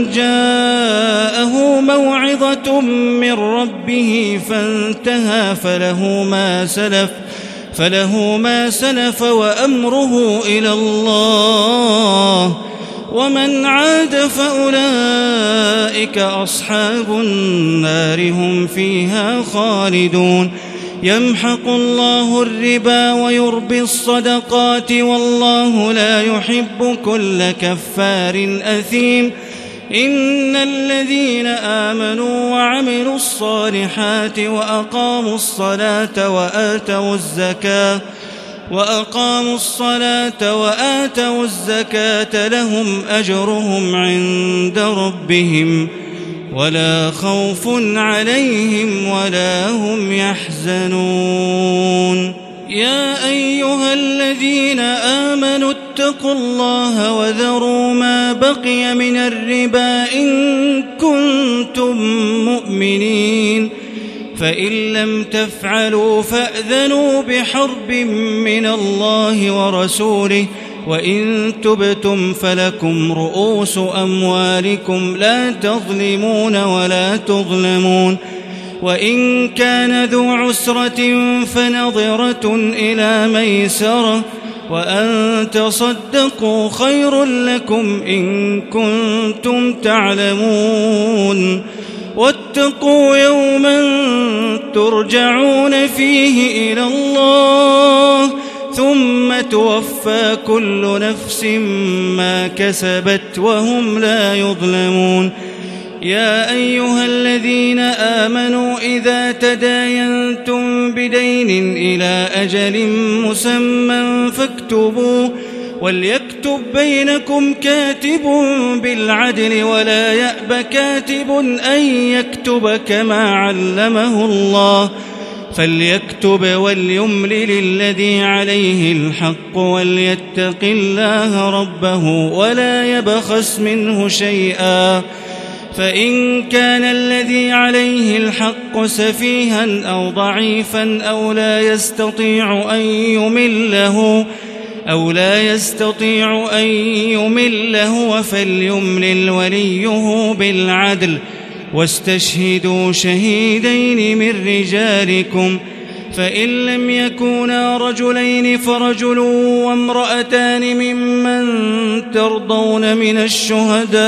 جاءه موعظة من ربه فانتهى فله ما سلف فله ما سلف وأمره إلى الله ومن عاد فأولئك أصحاب النار هم فيها خالدون يمحق الله الربا ويربي الصدقات والله لا يحب كل كفار أثيم إن الذين آمنوا وعملوا الصالحات وأقاموا الصلاة وآتوا الزكاة وأقاموا الصلاة وآتوا الزكاة لهم أجرهم عند ربهم ولا خوف عليهم ولا هم يحزنون يا أيها الذين آمنوا اتقوا الله وذروا ما بقي من الربا إن كنتم مؤمنين فإن لم تفعلوا فأذنوا بحرب من الله ورسوله وإن تبتم فلكم رؤوس أموالكم لا تظلمون ولا تظلمون وإن كان ذو عسرة فنظرة إلى ميسرة وأن تصدقوا خير لكم إن كنتم تعلمون واتقوا يوما ترجعون فيه إلى الله ثم توفى كل نفس ما كسبت وهم لا يظلمون يا أيها الذين آمنوا إذا تداينتم بدين إلى أجل مسمى فاكتبوه وليكتب بينكم كاتب بالعدل ولا يأب كاتب أن يكتب كما علمه الله فليكتب وليملل الذي عليه الحق وليتق الله ربه ولا يبخس منه شيئا فإن كان الذي عليه الحق سفيها أو ضعيفا أو لا يستطيع أن يمله أو لا يستطيع أن يمله فليملل وليه بالعدل واستشهدوا شهيدين من رجالكم فإن لم يكونا رجلين فرجل وامرأتان ممن ترضون من الشهداء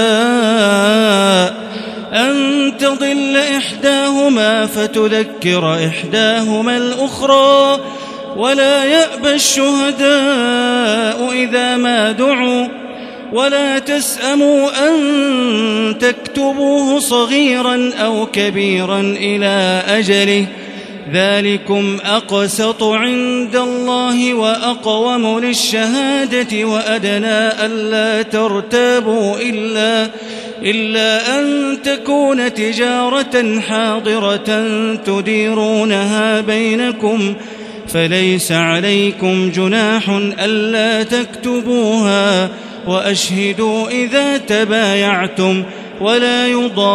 أن تضل إحداهما فتذكر إحداهما الأخرى ولا يأبى الشهداء إذا ما دعوا ولا تسأموا أن تكتبوه صغيرا أو كبيرا إلى أجله ذلكم أقسط عند الله وأقوم للشهادة وأدنى ألا ترتابوا إلا, إلا أن تكون تجارة حاضرة تديرونها بينكم فليس عليكم جناح ألا تكتبوها وأشهدوا إذا تبايعتم ولا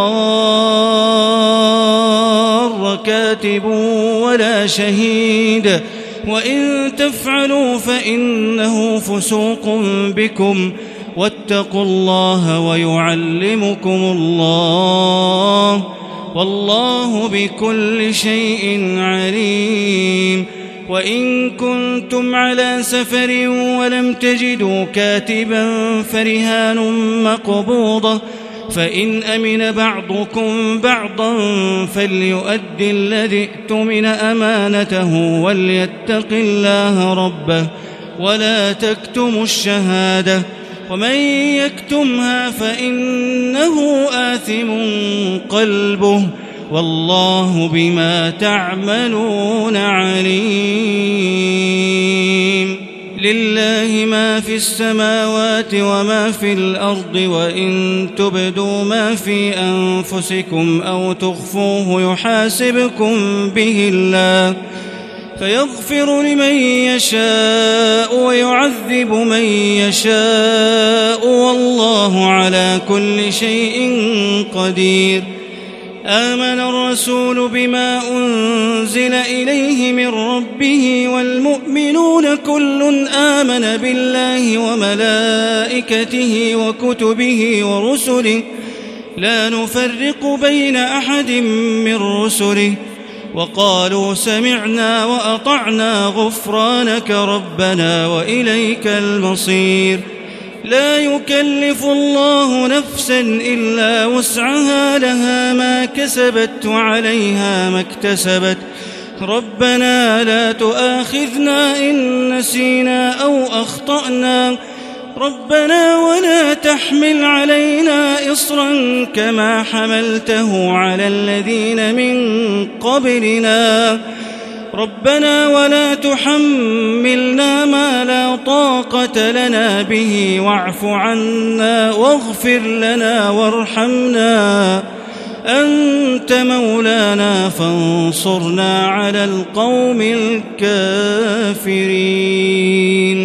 يضار كاتب ولا شهيد وإن تفعلوا فإنه فسوق بكم واتقوا الله ويعلمكم الله والله بكل شيء عليم. وإن كنتم على سفر ولم تجدوا كاتبا فرهان مقبوضة فإن أمن بعضكم بعضا فليؤدي الذي ائتمن أمانته وليتق الله ربه ولا تكتموا الشهادة ومن يكتمها فإنه آثم قلبه والله بما تعملون عليم. لله ما في السماوات وما في الأرض وإن تبدوا ما في أنفسكم أو تخفوه يحاسبكم به الله فيغفر لمن يشاء ويعذب من يشاء والله على كل شيء قدير. آمن الرسول بما أنزل إليه من ربه والمؤمنون كل آمن بالله وملائكته وكتبه ورسله لا نفرق بين أحد من رسله وقالوا سمعنا وأطعنا غفرانك ربنا وإليك المصير. لا يكلف الله نفسا إلا وسعها لها ما كسبت وعليها ما اكتسبت ربنا لا تؤاخذنا إن نسينا أو أخطأنا ربنا ولا تحمل علينا إصرا كما حملته على الذين من قبلنا ربنا ولا تحملنا ما لا طاقة لنا به واعف عنا واغفر لنا وارحمنا أنت مولانا فانصرنا على القوم الكافرين.